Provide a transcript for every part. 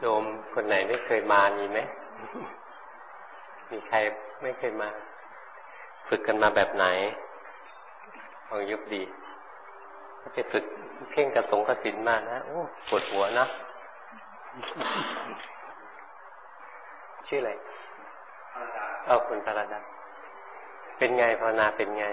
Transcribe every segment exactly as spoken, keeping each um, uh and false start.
โยมคนไหนไม่เคยมามีไหม มีใครไม่เคยมา ฝึกกันมาแบบไหนลองยุบดีถ้าไปฝึกเพ่งกระสงกระสินมานะโอ้ปวดหัวนะ ชื่ออะไรเอาคุณพระดาเป็นไงภาวนาเป็นไง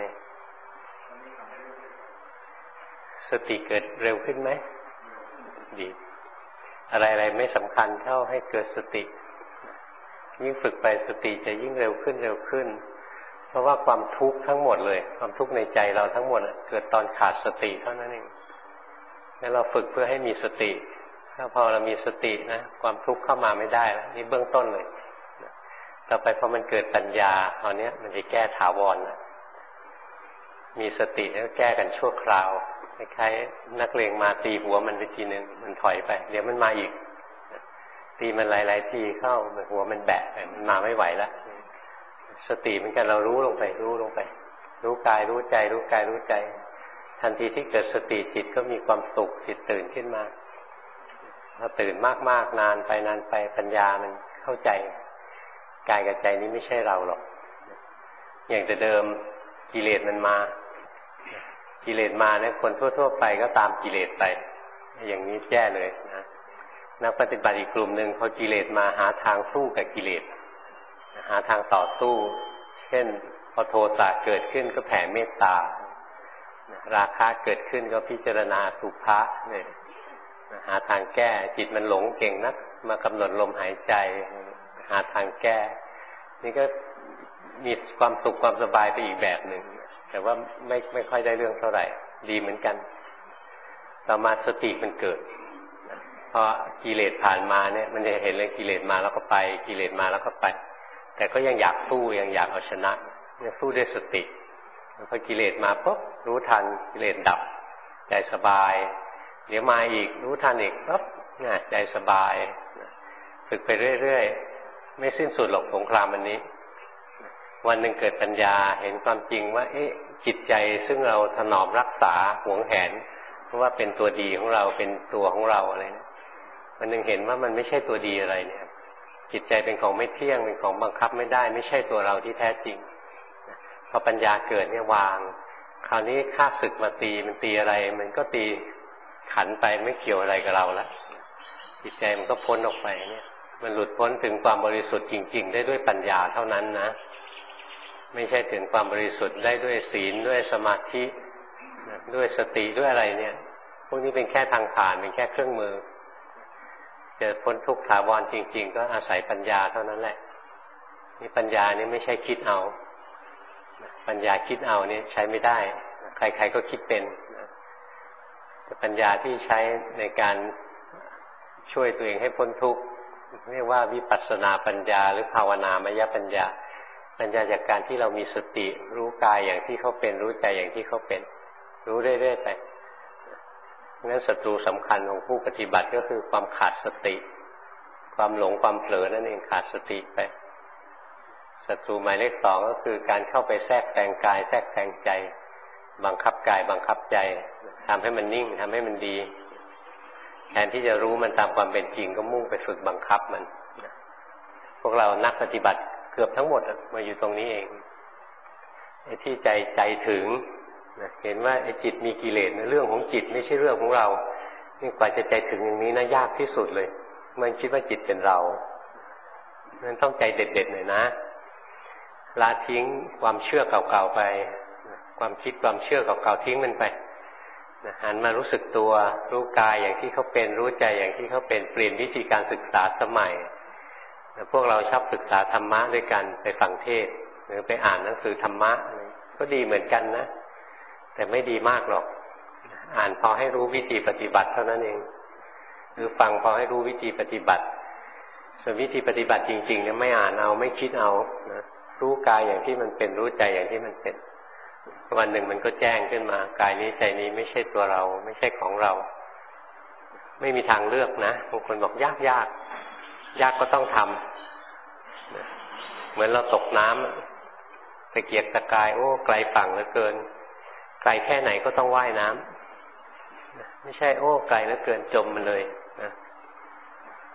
สติเกิดเร็วขึ้นไหมดีอะไรๆไม่สำคัญเท่าให้เกิดสติยิ่งฝึกไปสติจะยิ่งเร็วขึ้นเร็วขึ้นเพราะว่าความทุกข์ทั้งหมดเลยความทุกข์ในใจเราทั้งหมดเกิดตอนขาดสติเท่านั้นเองแล้วเราฝึกเพื่อให้มีสติถ้าพอเรามีสตินะความทุกข์เข้ามาไม่ได้แล้วนี่เบื้องต้นเลยต่อไปพอมันเกิดปัญญาตอนนี้มันจะแก้ถาวรนะมีสติแล้วแก้กันชั่วคราวคล้ายๆนักเลงมาตีหัวมันไปทีนึงมันถอยไปเดี๋ยวมันมาอีกตีมันหลายๆทีเข้าหัวมันแบะไปมันมาไม่ไหวแล้วสติเหมือนกันเรารู้ลงไปรู้ลงไปรู้กายรู้ใจรู้กายรู้ใจทันทีที่เกิดสติจิตก็มีความสุขจิตตื่นขึ้นมาพอตื่นมากๆนานไปนานไปปัญญามันเข้าใจกายกับใจนี้ไม่ใช่เราหรอกอย่างแต่เดิมกิเลสมันมากิเลสมาเนี่ยคนทั่วๆไปก็ตามกิเลสไปอย่างนี้แย่เลยนะนักปฏิบัติอีกกลุ่มหนึ่งพอกิเลสมาหาทางสู้กับกิเลสหาทางต่อสู้เช่นพอโทสะเกิดขึ้นก็แผ่เมตตาราคะเกิดขึ้นก็พิจารณาสุภะเนี่ยหาทางแก้จิตมันหลงเก่งนักมากำหนดลมหายใจหาทางแก้นี่ก็มีความสุขความสบายไปอีกแบบหนึ่งแต่ว่าไม่ไม่ค่อยได้เรื่องเท่าไหร่ดีเหมือนกันต่อมาสติมันเกิดพอกิเลสผ่านมาเนี่ยมันจะเห็นเลยกิเลสมาแล้วก็ไปกิเลสมาแล้วก็ไปแต่ก็ยังอยากสู้ยังอยากเอาชนะยังสู้ด้วยสติพอกิเลสมาปุ๊บรู้ทันกิเลสดับใจสบายเดี๋ยวมาอีกรู้ทันอีกปุ๊บน่ะใจสบายฝึกไปเรื่อยๆไม่สิ้นสุดหรอกสงครามอันนี้วันหนึ่งเกิดปัญญาเห็นความจริงว่าเอ๊ะจิตใจซึ่งเราถนอมรักษาหวงแหนเพราะว่าเป็นตัวดีของเราเป็นตัวของเราอะไรนะวันหนึ่งเห็นว่ามันไม่ใช่ตัวดีอะไรเนี่ยจิตใจเป็นของไม่เที่ยงเป็นของบังคับไม่ได้ไม่ใช่ตัวเราที่แท้จริงพอปัญญาเกิดเนี่ยวางคราวนี้ข้าศึกมาตีมันตีอะไรมันก็ตีขันไปไม่เกี่ยวอะไรกับเราละจิตใจมันก็พ้นออกไปเนี่ยมันหลุดพ้นถึงความบริสุทธิ์จริงๆได้ด้วยปัญญาเท่านั้นนะไม่ใช่ถึงความบริสุทธิ์ได้ด้วยศีลด้วยสมาธิด้วยสติด้วยอะไรเนี่ยพวกนี้เป็นแค่ทางผ่านเป็นแค่เครื่องมือจะพ้นทุกข์ถาวรจริงๆก็อาศัยปัญญาเท่านั้นแหละนี่ปัญญานี่ไม่ใช่คิดเอาปัญญาคิดเอานี่ใช้ไม่ได้ใครๆก็คิดเป็นแต่ปัญญาที่ใช้ในการช่วยตัวเองให้พ้นทุกข์เรียกว่าวิปัสสนาปัญญาหรือภาวนามยปัญญาปัญญาจากการที่เรามีสติรู้กายอย่างที่เขาเป็นรู้ใจอย่างที่เขาเป็นรู้เรื่อยๆไปงั้นศัตรูสำคัญของผู้ปฏิบัติก็คือความขาดสติความหลงความเผลอนั่นเองขาดสติไปศัตรูหมายเลขสองก็คือการเข้าไปแทรกแซงกายแทรกแซงใจบังคับกายบังคับใจทำให้มันนิ่งทำให้มันดีแทนที่จะรู้มันตามความเป็นจริงก็มุ่งไปฝึกบังคับมันพวกเรานักปฏิบัติเกือบทั้งหมดมาอยู่ตรงนี้เองไอ้ที่ใจใจถึงเห็นว่าไอ้จิตมีกิเลสเรื่องของจิตไม่ใช่เรื่องของเรานี่กว่าจะใจถึงอย่างนี้นะยากที่สุดเลยมันคิดว่าจิตเป็นเรานั้นต้องใจเด็ดๆหน่อยนะละทิ้งความเชื่อเก่าๆไปความคิดความเชื่อเก่าๆทิ้งมันไปหันมารู้สึกตัวรู้กายอย่างที่เขาเป็นรู้ใจอย่างที่เขาเป็นเปลี่ยนวิธีการศึกษาสมัยพวกเราชอบศึกษาธรรมะด้วยกันไปฟังเทศน์หรือไปอ่านหนังสือธรรมะก็ดีเหมือนกันนะแต่ไม่ดีมากหรอกอ่านพอให้รู้วิธีปฏิบัติเท่านั้นเองหรือฟังพอให้รู้วิธีปฏิบัติส่วนวิธีปฏิบัติจริงๆเนี่ยไม่อ่านเอาไม่คิดเอานะรู้กายอย่างที่มันเป็นรู้ใจอย่างที่มันเป็นวันหนึ่งมันก็แจ้งขึ้นมากายนี้ใจนี้ไม่ใช่ตัวเราไม่ใช่ของเราไม่มีทางเลือกนะบางคนบอกยากยากยากก็ต้องทำเหมือนเราตกน้ำตะเกียกตะกายโอ้ไกลฝั่งเหลือเกินไกลแค่ไหนก็ต้องว่ายน้ำไม่ใช่โอ้ไกลเหลือเกินจมมันเลยนะ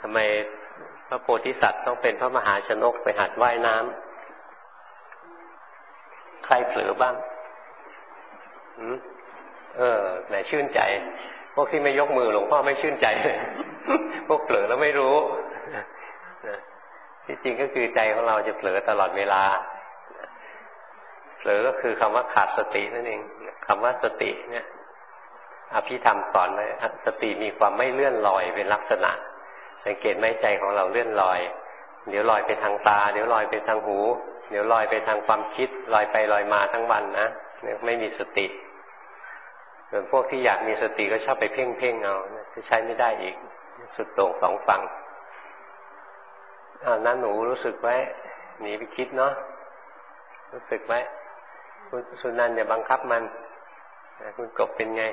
ทำไมพระโพธิสัตว์ต้องเป็นพระมหาชนกไปหัดว่ายน้ำใครเผลอบ้างอืมเออแหมชื่นใจพวกที่ไม่ยกมือหลวงพ่อไม่ชื่นใจเลยพวกเผลอแล้วไม่รู้ที่จริงก็คือใจของเราจะเผลอตลอดเวลาเผลอก็คือคำว่าขาดสตินั่นเองคำว่าสติเนี่ยอภิธรรมสอนไว้สติมีความไม่เลื่อนลอยเป็นลักษณะสังเกตไหมใจของเราเลื่อนลอยเดี๋ยวลอยไปทางตาเดี๋ยวลอยไปทางหูเดี๋ยวลอยไปทางความคิดลอยไปลอยมาทั้งวันนะไม่มีสติส่วนพวกที่อยากมีสติก็ชอบไปเพ่งเพ่งเอาจะใช้ไม่ได้อีกสุดโต่งสองฝั่งอ้าวนั้นหนูรู้สึกไว้หนีไปคิดเนาะรู้สึกไว้คุณสุนันท์อย่าบังคับมันคุณกบเป็นไง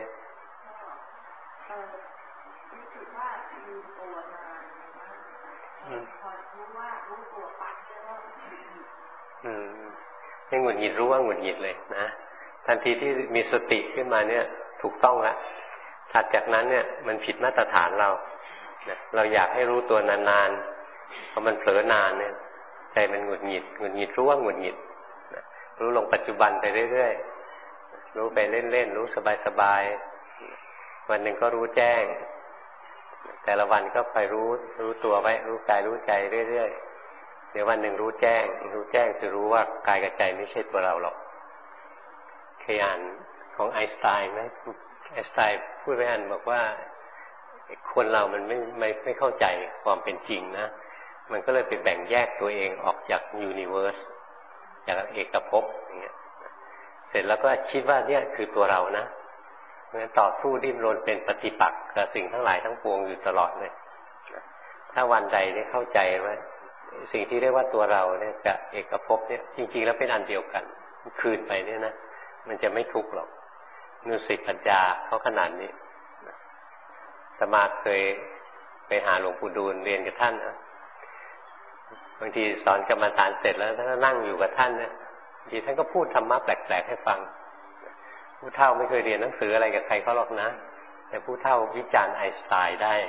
รู้สึกว่ามีตัวนานมากพอรู้ว่ารู้ตัวปั๊บแล้วอืมให้หงุดหงิดรู้ว่าหงุดหงิดเลยนะทันทีที่มีสติขึ้นมาเนี่ยถูกต้องแล้วถัดจากนั้นเนี่ยมันผิดมาตรฐานเราเราอยากให้รู้ตัวนานๆพอมันเผลอนานเนี่ยใจมันหงุดหงิดหงุดหงิดรู้ว่าหงุดหงิดรู้ลงปัจจุบันไปเรื่อยๆรู้ไปเล่นๆรู้สบายๆวันหนึ่งก็รู้แจ้งแต่ละวันก็ไปรู้รู้ตัวไว้รู้กายรู้ใจเรื่อยๆเดี๋ยววันหนึ่งรู้แจ้งรู้แจ้งจะรู้ว่ากายกับใจไม่ใช่ตัวเราหรอกเคยอ่านของไอน์สไตน์ไหมไอน์สไตน์พูดไว้อันบอกว่าคนเรามันไม่ไม่ไม่เข้าใจความเป็นจริงนะมันก็เลยไปแบ่งแยกตัวเองออกจากยูนิเวอร์สจากเอกภพอย่างเงี้ยเสร็จแล้วก็คิดว่าเนี่ยคือตัวเรานะเพราะฉะนั้นต่อสู้ดิ้นรนเป็นปฏิปักษ์กับสิ่งทั้งหลายทั้งปวงอยู่ตลอดเลยถ้าวันใดได้เข้าใจว่าสิ่งที่เรียกว่าตัวเราเนี่ยกับเอกภพเนี่ยจริงๆแล้วเป็นอันเดียวกันคืนไปเนี่ยนะมันจะไม่ทุกข์หรอกนุสิตปัญญาเขาขนาดนี้สมาเคยไปหาหลวงปู่ดูลเรียนกับท่านนะบางทีสอนกรรมฐานเสร็จแล้วท่านก็นั่งอยู่กับท่านเนี่ยบางทีท่านก็พูดธรรมะแปลกๆให้ฟังผู้เฒ่าไม่เคยเรียนหนังสืออะไรกับใครเขาหรอกนะแต่ผู้เฒ่าวิจารณ์ไอน์สไตน์ได้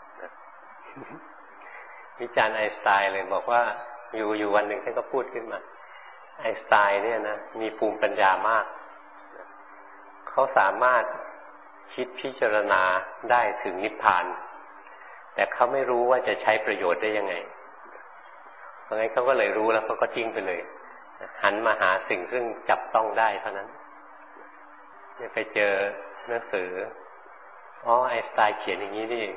วิจารณ์ไอน์สไตน์เลยบอกว่าอยู่อยู่วันหนึ่งท่านก็พูดขึ้นมาไอน์สไตน์เนี่ยนะมีภูมิปัญญามากเขาสามารถคิดพิจารณาได้ถึงนิพพานแต่เขาไม่รู้ว่าจะใช้ประโยชน์ได้ยังไงเพราะงั้นเขาก็เลยรู้แล้วเขาก็ทิ้งไปเลยหันมาหาสิ่งซึ่งจับต้องได้เท่านั้นไปเจอหนังสืออ๋อไอน์สไตน์เขียนอย่างนี้นี่เอง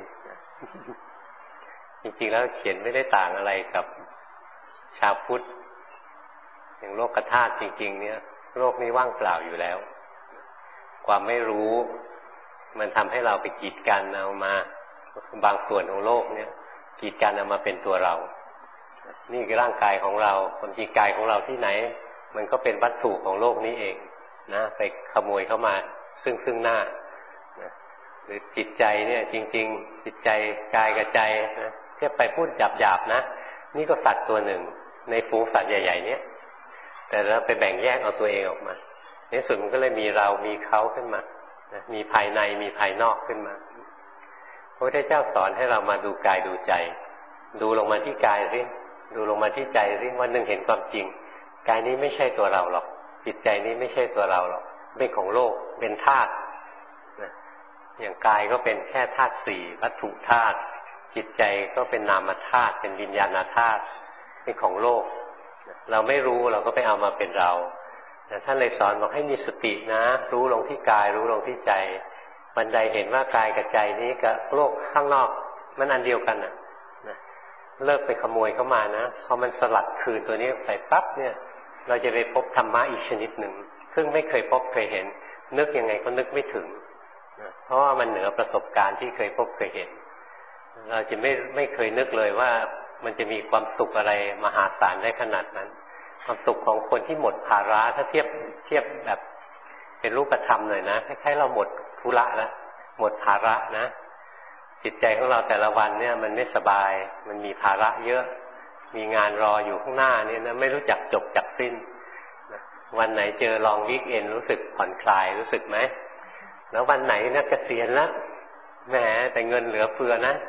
จริงๆแล้วเขียนไม่ได้ต่างอะไรกับชาวพุทธอย่างโลกธาตุจริงๆเนี่ยโลกนี้ว่างเปล่าอยู่แล้วความไม่รู้มันทำให้เราไปกีดกันเอามาบางส่วนของโลกเนี่ยกีดกันเอามาเป็นตัวเรานี่คือร่างกายของเราความจริงกายของเราที่ไหนมันก็เป็นวัตถุของโลกนี้เองนะไปขโมยเข้ามาซึ่งซึ่งหน้านะหรือจิตใจเนี่ยจริงๆจิตใจกายกับใจนะเทียบไปพูดหยาบๆนะนี่ก็สัตว์ตัวหนึ่งในฝูงสัตว์ใหญ่ๆเนี้ยแต่เราไปแบ่งแยกเอาตัวเองออกมาในสุดมันก็เลยมีเรามีเขาขึ้นมานะมีภายในมีภายนอกขึ้นมาพระพุทธเจ้าสอนให้เรามาดูกายดูใจดูลงมาที่กายสิดูลงมาที่ใจสิวันหนึ่งเห็นความจริงกายนี้ไม่ใช่ตัวเราหรอกจิตใจนี้ไม่ใช่ตัวเราหรอกเป็นของโลกเป็นธาตุนะอย่างกายก็เป็นแค่ธาตุสี่วัตถุธาตุจิตใจก็เป็นนามธาตุเป็นวิญญาณธาตุเป็นของโลกเราไม่รู้เราก็ไปเอามาเป็นเราท่านเลยสอนบอกให้มีสตินะรู้ลงที่กายรู้ลงที่ใจวันใดเห็นว่ากายกับใจนี้กับโลกข้างนอกมันอันเดียวกันนะเลิกไปขโมยเข้ามานะพอมันสลัดคืนตัวนี้ไปปั๊บเนี่ยเราจะไปพบธรรมะอีกชนิดหนึ่งซึ่งไม่เคยพบเคยเห็นนึกยังไงก็นึกไม่ถึงเพราะว่ามันเหนือประสบการณ์ที่เคยพบเคยเห็นเราจะไม่ไม่เคยนึกเลยว่ามันจะมีความสุขอะไรมหาศาลได้ขนาดนั้นความสุขของคนที่หมดภาระถ้าเทียบเทียบแบบเป็นรูปธรรมหน่อยนะคล้ายๆเราหมดธุระแล้วหมดภาระนะจิตใจของเราแต่ละวันเนี่ยมันไม่สบายมันมีภาระเยอะมีงานรออยู่ข้างหน้านี่นะไม่รู้จักจบจักสิ้นวันไหนเจอลองวีคเอนรู้สึกผ่อนคลายรู้สึกไหมแล้ววันไหนนะเกษียณแล้วแหมแต่เงินเหลือเฟือนะ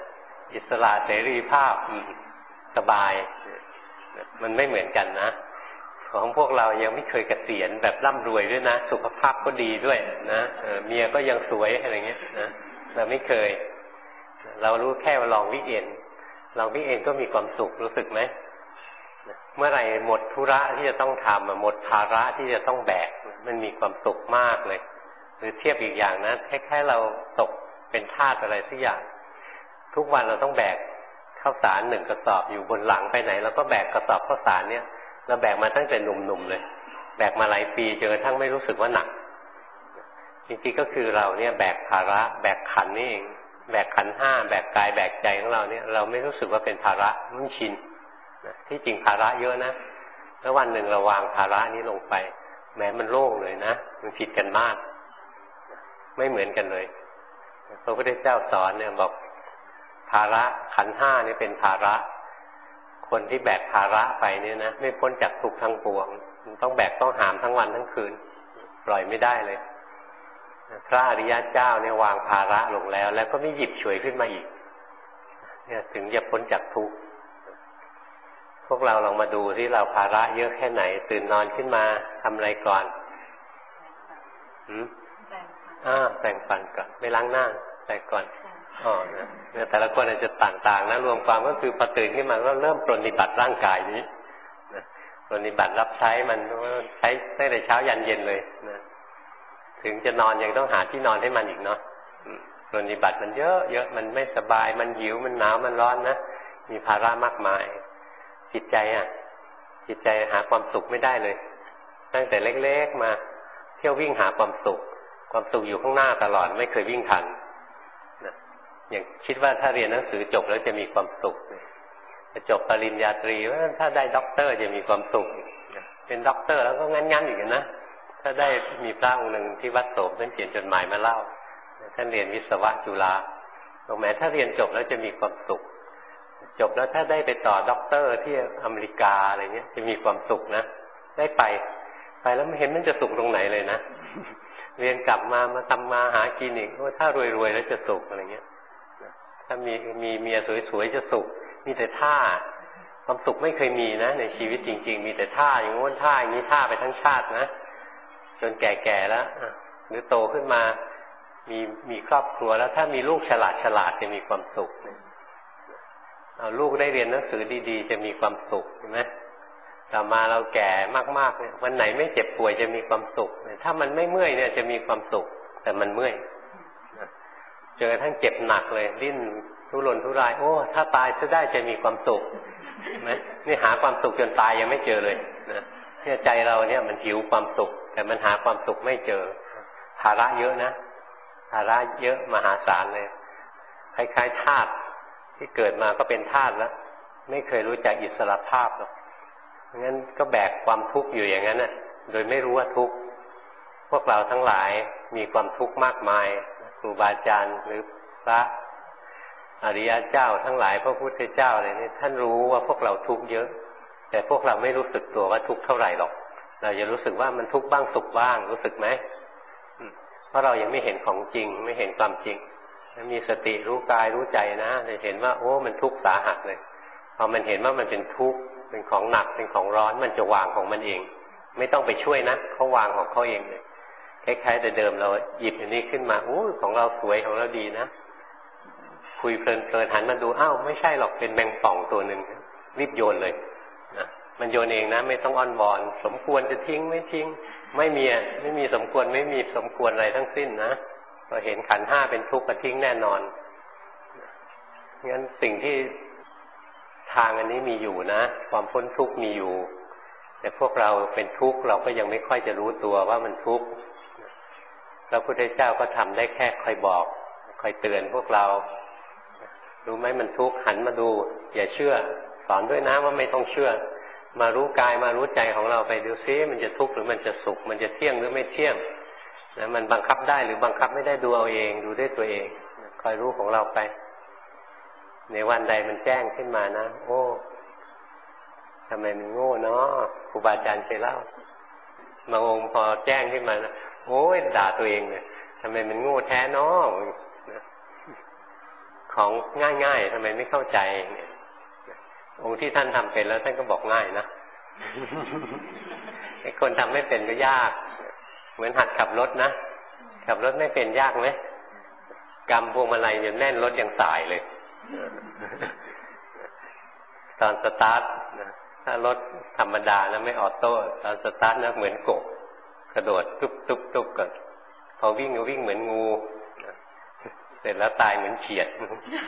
อิสระเสรีภาพสบายมันไม่เหมือนกันนะของพวกเรายังไม่เคยเกษียณแบบร่ำรวยด้วยนะสุขภาพก็ดีด้วยนะเมียก็ยังสวยอะไรเงี้ยนะเราไม่เคยเรารู้แค่ว่าลองวิเอนลองวิเอนก็มีความสุขรู้สึกไหมเมื่อไหร่หมดธุระที่จะต้องทำหมดภาระที่จะต้องแบกมันมีความสุขมากเลยหรือเทียบอีกอย่างนะคล้ายๆเราตกเป็นทาสอะไรสักอย่างทุกวันเราต้องแบกข้าวสารหนึ่งกระสอบอยู่บนหลังไปไหนเราก็แบกกระสอบข้าวสารเนี่ยเราแบกมาตั้งแต่หนุ่มๆเลยแบกมาหลายปีจนกระทั่งไม่รู้สึกว่าหนักจริงๆก็คือเราเนี่ยแบกภาระแบกขันนี่เองแบกขันห้าแบกกายแบกใจของเราเนี่ยเราไม่รู้สึกว่าเป็นภาระมันชินที่จริงภาระเยอะนะแล้ววันหนึ่งเราวางภาระนี้ลงไปแม้มันโล่งเลยนะมันผิดกันมากไม่เหมือนกันเลยพระพุทธเจ้าสอนเนี่ยบอกภาระขันห้านี่เป็นภาระคนที่แบกภาระไปเนี่ยนะไม่พ้นจากทุกข์ทั้งปวงต้องแบกต้องหามทั้งวันทั้งคืนปล่อยไม่ได้เลยพระอริยเจ้าเนี่ยวางภาระลงแล้วแล้วก็ไม่หยิบฉวยขึ้นมาอีกเนี่ยถึงจะพ้นจากทุกข์พวกเราลองมาดูที่เราภาระเยอะแค่ไหนตื่นนอนขึ้นมาทำอะไรก่อนหืมอ่าแปรงฟันก่อนไม่ล้างหน้าแต่ก่อนอ๋อเนี่ยแต่ละคนอาจจะต่างๆนะรวมความก็คือพอตื่นขึ้นมาก็เริ่มปรนนิบัติร่างกายนี้นะปรนนิบัติรับใช้มันใช้ตั้งแต่เช้ายันเย็นเลยนะถึงจะนอนยังต้องหาที่นอนให้มันอีกเนาะปรนนิบัติมันเยอะเยอะมันไม่สบายมันหิวมันหนาวมันร้อนนะมีภาระมากมายจิตใจอ่ะจิตใจหาความสุขไม่ได้เลยตั้งแต่เล็กๆมาเที่ยววิ่งหาความสุขความสุขอยู่ข้างหน้าตลอดไม่เคยวิ่งทันนะอย่างคิดว่าถ้าเรียนหนังสือจบแล้วจะมีความสุขจะจบปริญญาตรีว่าถ้าได้ด็อกเตอร์จะมีความสุขเป็นด็อกเตอร์แล้วก็งั้นๆอย่างนั้นนะถ้าได้มีพระองค์หนึ่งที่วัดโสมท่านเขียนจดหมายมาเล่าท่านเรียนวิศวะจุฬาบอกแม้ถ้าเรียนจบแล้วจะมีความสุขจบแล้วถ้าได้ไปต่อด็อกเตอร์ที่อเมริกาอะไรเงี้ยจะมีความสุขนะได้ไปไปแล้วไม่เห็นมันจะสุขตรงไหนเลยนะเรียนกลับมามาทำมาหากินอีกว่าถ้ารวยๆแล้วจะสุขอะไรเงี้ยถ้ามีมีเมียสวยๆจะสุขมีแต่ท่าความสุขไม่เคยมีนะในชีวิตจริงๆมีแต่ท่าอย่างโน้นท่าอย่างนี้ท่าไปทั้งชาตินะจนแก่ๆแล้วหรือโตขึ้นมามีมีครอบครัวแล้วถ้ามีลูกฉลาดฉลาดจะมีความสุขเอาลูกได้เรียนหนังสือดีๆจะมีความสุขใช่ไหมต่อมาเราแก่มากๆเนี่ยวันไหนไม่เจ็บป่วยจะมีความสุขถ้ามันไม่เมื่อยเนี่ยจะมีความสุขแต่มันเมื่อยจนกระทั่งเจ็บหนักเลยดิ้นทุรนทุรายโอ้ถ้าตายจะได้จะมีความสุขนะนี่หาความสุขจนตายยังไม่เจอเลยนะเนี่ยใจเราเนี่ยมันหิวความสุขแต่มันหาความสุขไม่เจอภาระเยอะนะภาระเยอะมหาศาลเลยคล้ายๆทาสที่เกิดมาก็เป็นทาสแล้วไม่เคยรู้จักอิสรภาพหรอกงั้นก็แบกความทุกข์อยู่อย่างนั้นน่ะโดยไม่รู้ว่าทุกข์พวกเราทั้งหลายมีความทุกข์มากมายครูบาอาจารย์หรือพระอริยเจ้าทั้งหลายพระพุทธเจ้าอะไรนี่ท่านรู้ว่าพวกเราทุกข์เยอะแต่พวกเราไม่รู้สึกตัวว่าทุกข์เท่าไหร่หรอกเราจะรู้สึกว่ามันทุกข์บ้างสุขบ้างรู้สึกไหมเพราะเรายังไม่เห็นของจริงไม่เห็นความจริงมีสติรู้กายรู้ใจนะจะเห็นว่าโอ้มันทุกข์สาหัสเลยพอมันเห็นว่ามันเป็นทุกข์เป็นของหนักเป็นของร้อนมันจะวางของมันเองไม่ต้องไปช่วยนะเขาวางของเขาเองเลยคล้ายๆแต่เดิมเราหยิบอันนี้ขึ้นมาโอ้ของเราสวยของเราดีนะคุยเพลินๆหันมาดูอ้าวไม่ใช่หรอกเป็นแมงป่องตัวหนึ่งรีบโยนเลยนะมันโยนเองนะไม่ต้องอ้อนวอนสมควรจะทิ้งไม่ทิ้งไม่มีไม่มีสมควรไม่มีสมควรอะไรทั้งสิ้นนะพอเห็นขันธ์ห้าเป็นทุกข์ก็ทิ้งแน่นอนงั้นสิ่งที่ทางอันนี้มีอยู่นะความพ้นทุกข์มีอยู่แต่พวกเราเป็นทุกข์เราก็ยังไม่ค่อยจะรู้ตัวว่ามันทุกข์พระพุทธเจ้าก็ทำได้แค่คอยบอกคอยเตือนพวกเรารู้ไหมมันทุกข์หันมาดูอย่าเชื่อสอนด้วยนะว่าไม่ต้องเชื่อมารู้กายมารู้ใจของเราไปดูซิมันจะทุกข์หรือมันจะสุขมันจะเที่ยงหรือไม่เที่ยงนะมันบังคับได้หรือบังคับไม่ได้ดูเอาเองดูด้วยตัวเองคอยรู้ของเราไปในวันใดมันแจ้งขึ้นมานะโอ้ทำไมมันโง่เนาะครูบาอาจารย์เคยเล่าบางองค์พอแจ้งขึ้นมานะโอ้ยด่าตัวเองเลยทำไมมันโง่แท้เนาะเคของง่ายๆทำไมไม่เข้าใจเนี่ยองค์ที่ท่านทำเป็นแล้วท่านก็บอกง่ายนะ ไอ้คนทำไม่เป็นก็ยากเหมือนหัดขับรถนะขับรถไม่เป็นยากไหมกำพวงมาลัยยังแน่นรถยังสายเลย ตอนสตาร์ทถ้ารถธรรมดานะไม่ออโต้ตอนสตาร์ทนะเหมือนกบกระโดดตุ๊บตุ๊บตุ๊บกันพอวิ่งก็วิ่งเหมือนงูเสร็จแล้วตายเหมือนเฉียด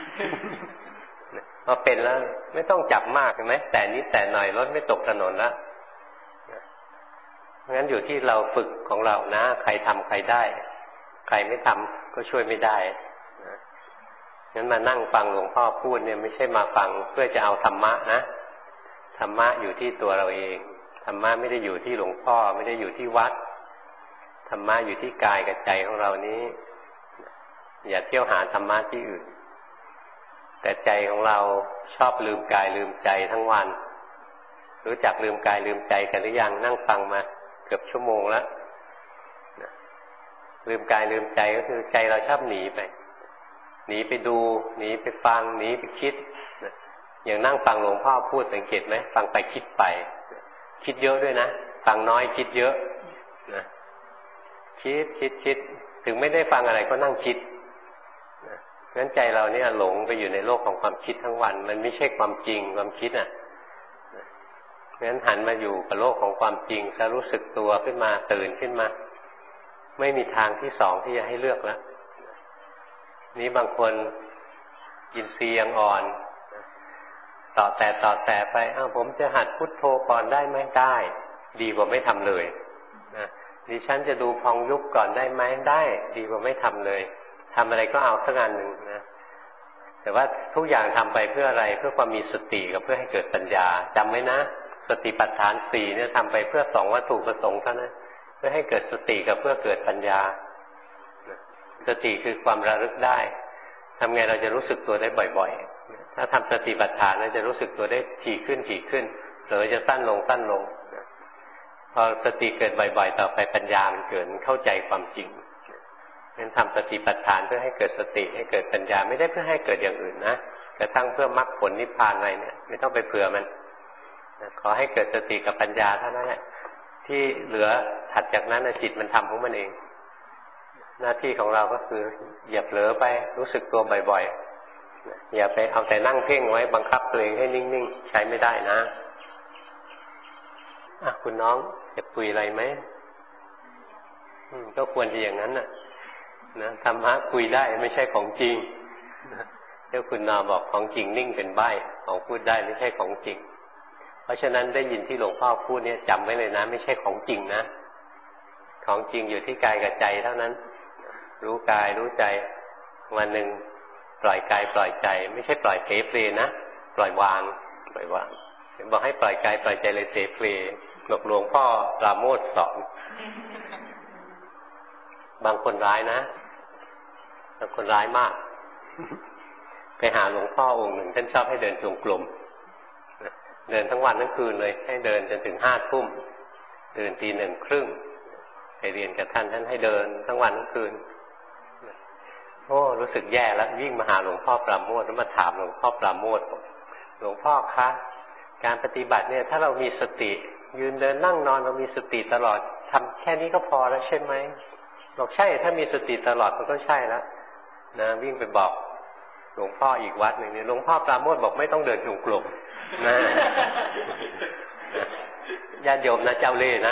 พอเป็นแล้วไม่ต้องจับมากใช่ไหมแต่นิดแต่หน่อยรถไม่ตกถนนแล้วเพราะงั้นอยู่ที่เราฝึกของเรานะใครทำใครได้ใครไม่ทำก็ช่วยไม่ได้งั้นมานั่งฟังหลวงพ่อพูดเนี่ยไม่ใช่มาฟังเพื่อจะเอาธรรมะนะธรรมะอยู่ที่ตัวเราเองธรรมะไม่ได้อยู่ที่หลวงพ่อไม่ได้อยู่ที่วัดธรรมะอยู่ที่กายกับใจของเรานี้อย่าเที่ยวหาธรรมะที่อื่นแต่ใจของเราชอบลืมกายลืมใจทั้งวันรู้จักลืมกายลืมใจกันหรือยังนั่งฟังมาเกือบชั่วโมงแล้วลืมกายลืมใจก็คือใจเราชอบหนีไปหนีไปดูหนีไปฟังหนีไปคิดอย่างนั่งฟังหลวงพ่อพูดสังเกตไหมฟังไปคิดไปคิดเยอะด้วยนะฟังน้อยคิดเยอะนะคิดคิดคิดถึงไม่ได้ฟังอะไรก็นั่งคิดงั้นใจเราเนี่ยหลงไปอยู่ในโลกของความคิดทั้งวันมันไม่ใช่ความจริงความคิดอ่ะงั้นหันมาอยู่กับโลกของความจริงจะรู้สึกตัวขึ้นมาตื่นขึ้นมาไม่มีทางที่สองที่จะให้เลือกแล้วนี้บางคนอินทรีย์ยังอ่อนต่อแต่ต่อแต่ไปอ้าวผมจะหัดพุทโธก่อนได้ไหมได้ดีกว่าไม่ทำเลยนะดิฉันจะดูพองยุบก่อนได้ไหมได้ดีกว่าไม่ทำเลยทำอะไรก็เอาสักงานหนึ่งนะแต่ว่าทุกอย่างทำไปเพื่ออะไรเพื่อความมีสติกับเพื่อให้เกิดปัญญาจำไว้นะสติปัฏฐานสี่เนี่ยทำไปเพื่อสองวัตถุประสงค์เท่านั้นเพื่อให้เกิดสติกับเพื่อเกิดปัญญาสติคือความระลึกได้ทำไงเราจะรู้สึกตัวได้บ่อยๆถ้าทำสติปัฏฐานเราจะรู้สึกตัวได้ถี่ขึ้นถี่ขึ้นหรือจะสั้นลงสั้นลงพอสติเกิดบ่อยๆต่อไปปัญญามันเกิดเข้าใจความจริงนั้นทำสติปัฏฐานเพื่อให้เกิดสติให้เกิดปัญญาไม่ได้เพื่อให้เกิดอย่างอื่นนะกระทั่งเพื่อมรรคผลนิพพานอะไรเนี่ยไม่ต้องไปเผื่อมันขอให้เกิดสติกับปัญญาเท่านั้นแหละที่เหลือถัดจากนั้นจิตมันทำของมันเองหน้าที่ของเราก็คืออย่าเผลอไปรู้สึกตัวบ่อยๆอย่าไปเอาแต่นั่งเพ่งไว้บังคับตัวเองให้นิ่งๆใช้ไม่ได้นะอ่ะคุณน้องจะคุยอะไรไหมก็ควรจะอย่างนั้นน่ะนะธรรมะคุยได้ไม่ใช่ของจริงเจ้าคุณนาบอกของจริงนิ่งเป็นใบ้ของพูดได้ไม่ใช่ของจริงเพราะฉะนั้นได้ยินที่หลวงพ่อพูดเนี่ยจำไว้เลยนะไม่ใช่ของจริงนะของจริงอยู่ที่กายกับใจเท่านั้นรู้กายรู้ใจวันหนึ่งปล่อยกายปล่อยใจไม่ใช่ปล่อยเสเพลนะปล่อยวางปล่อยวางเห็นบอกให้ปล่อยกายปล่อยใจเลยเสเพลหลวงหลวงพ่อปราโมทย์สอนบางคนร้ายนะบางคนร้ายมากไปหาหลวงพ่อองค์หนึ่งท่านชอบให้เดินจงกรมเดินทั้งวันทั้งคืนเลยให้เดินจนถึงห้าทุ่มตื่นตีหนึ่งครึ่งไปเรียนกับท่านท่านให้เดินทั้งวันทั้งคืนโอ้รู้สึกแย่แล้ววิ่งมาหาหลวงพ่อปราโมทย์แล้วมาถามหลวงพ่อปราโมทย์หลวงพ่อคะการปฏิบัติเนี่ยถ้าเรามีสติยืนเดินนั่งนอนเรามีสติตลอดทำแค่นี้ก็พอแล้วใช่ไหมบอกใช่ถ้ามีสติตลอดมันก็ใช่แล้วนะวิ่งไปบอกหลวงพ่ออีกวัดหนึ่งเนี่ยหลวงพ่อปราโมทย์บอกไม่ต้องเดินจงกรมนะญาติโยมนะเจ้าเล่ห์นะ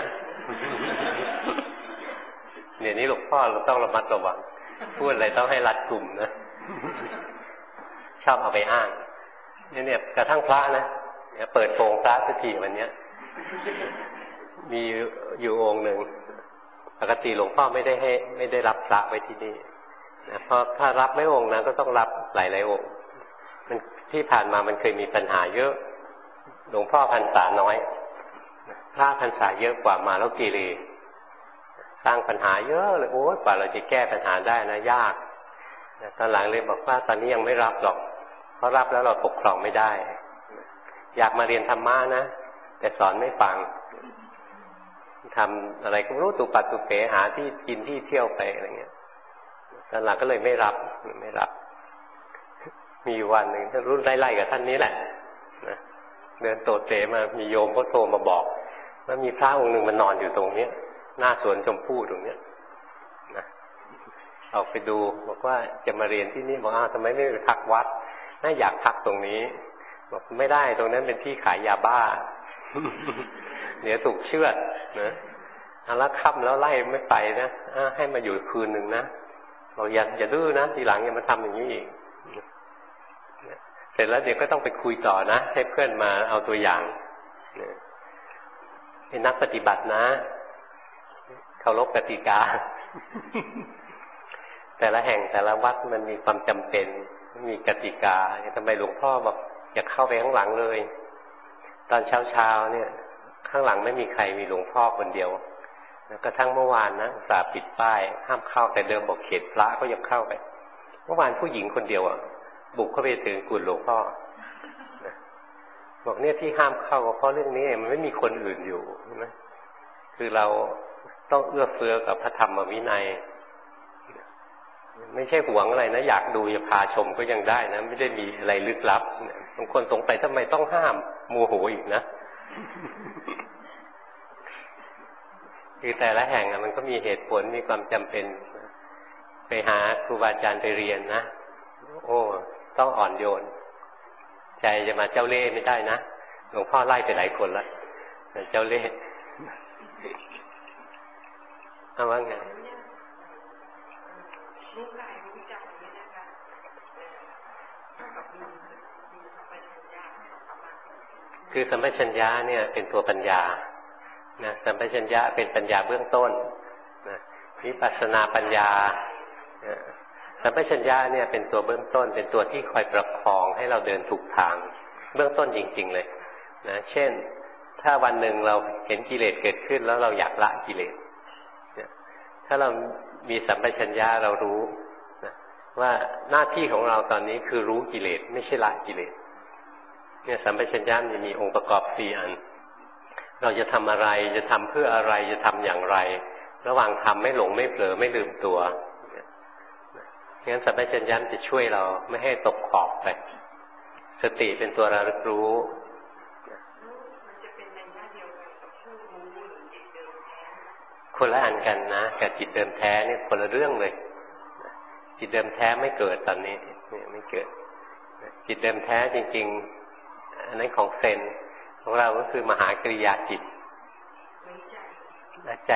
เดี๋ยวนี้หลวงพ่อเราต้องระมัดระวังพูดอะไรต้องให้รัดกลุ่มนะชอบเอาไปอ้างเนี่ยเนี่ยกระทั่งพระนะเนี่ยเปิดโปงพระสักทีวันเนี้ยมีอยู่องค์หนึ่งปกติหลวงพ่อไม่ได้ให้ไม่ได้รับพระไว้ที่นี่นะเพราะถ้ารับไม่องค์นั้นก็ต้องรับหลายๆองค์มันที่ผ่านมามันเคยมีปัญหาเยอะหลวงพ่อพรรษาน้อยพระพรรษาเยอะกว่ามาแล้วกีรีสร้างปัญหาเยอะเลยโอ้ยกว่าเราจะแก้ปัญหาได้นะยากตอนหลังเลยบอกว่าตอนนี้ยังไม่รับหรอกเพราะรับแล้วเราปกครองไม่ได้อยากมาเรียนธรรมะนะแต่สอนไม่ฟังทำอะไรก็ไม่รู้ตุปัดตุเป๋หาที่กินที่เที่ยวไปอะไรเงี้ยตอนหลังก็เลยไม่รับไม่รับมีวันหนึ่งท่านรุ่นไล่ๆกับท่านนี้แหละนะเดินโตเตมามีโยมก็โทรมาบอกว่ามีพระองค์หนึ่งมันนอนอยู่ตรงเนี้ยหน้าสวนชมพู่ตรงเนี้ยนะออกไปดูบอกว่าจะมาเรียนที่นี่บอกอ้าวทำไมไม่ไปพักวัดน่าอยากพักตรงนี้บอกไม่ได้ตรงนั้นเป็นที่ขายยาบ้า เดี๋ยวถูกเชือดนะแล้วค่ำแล้วไล่ไม่ไปนะให้มาอยู่คืนหนึ่งนะบอกอย่าอย่าดื้อนะทีหลังอย่ามาทำอย่างนี้อีกเสร็จแล้วเดี๋ยวก็ต้องไปคุยต่อนะให้เพื่อนมาเอาตัวอย่างเป็นนักปฏิบัตินะเคารพกติกา แต่ละแห่งแต่ละวัดมันมีความจำเป็นมีกติกาทำไมหลวงพ่อบอกอย่าเข้าไปข้างหลังเลยตอนเช้าๆเนี่ยข้างหลังไม่มีใครมีหลวงพ่อคนเดียวแล้วก็ทั้งเมื่อวานนะสาปิดป้ายห้ามเข้าแต่เดิมบอกเขตพระก็ยังเข้าไปเมื่อวานผู้หญิงคนเดียวอ่ะบุกเข้าไปถึงกุฏิหลวงพ่อบอกเนี่ยที่ห้ามเข้าเพราะเรื่องนี้มันไม่มีคนอื่นอยู่ใช่ไหมคือเราต้องเอื้อเฟื้อกับพระธรรมวินัยไม่ใช่หวงอะไรนะอยากดูจะพาชมก็ยังได้นะไม่ได้มีอะไรลึกลับบางคนสงสัยทำไมต้องห้ามโมโหอีกนะ คือแต่ละแห่งมันก็มีเหตุผลมีความจำเป็นไปหาครูบาอาจารย์ไปเรียนนะโอ้ต้องอ่อนโยนใจจะมาเจ้าเล่ห์ไม่ได้นะหลวงพ่อไล่ไปหลายคนแล้วเจ้าเล่ห์เอาว่าไงคือสัมปชัญญะเนี่ยเป็นตัวปัญญานะสัมปชัญญะเป็นปัญญาเบื้องต้นนะวิปัสสนาปัญญานะสัมปชัญญะเนี่ยเป็นตัวเบื้องต้นเป็นตัวที่คอยประคองให้เราเดินถูกทางเบื้องต้นจริงๆเลยนะเช่นถ้าวันหนึ่งเราเห็นกิเลสเกิดขึ้นแล้วเราอยากละกิเลสนะถ้าเรามีสัมปชัญญะเรารู้นะว่าหน้าที่ของเราตอนนี้คือรู้กิเลสไม่ใช่ละกิเลสเนี่ยสัมปชัญญะจะมีองค์ประกอบสี่อันเราจะทำอะไรจะทำเพื่ออะไรจะทำอย่างไรระหว่างทำไม่หลงไม่เผลอไม่ลืมตัวงั้นสัมปชัญญะจะช่วยเราไม่ให้ตกขอบไปสติเป็นตัวระลึกรู้คนละอันกันนะกับจิตเดิมแท้เนี่ยคนละเรื่องเลยจิตเดิมแท้ไม่เกิดตอนนี้ไม่เกิดจิตเดิมแท้จริงๆอันนั้นของเซนของเราก็คือมหากริยาจิตใจ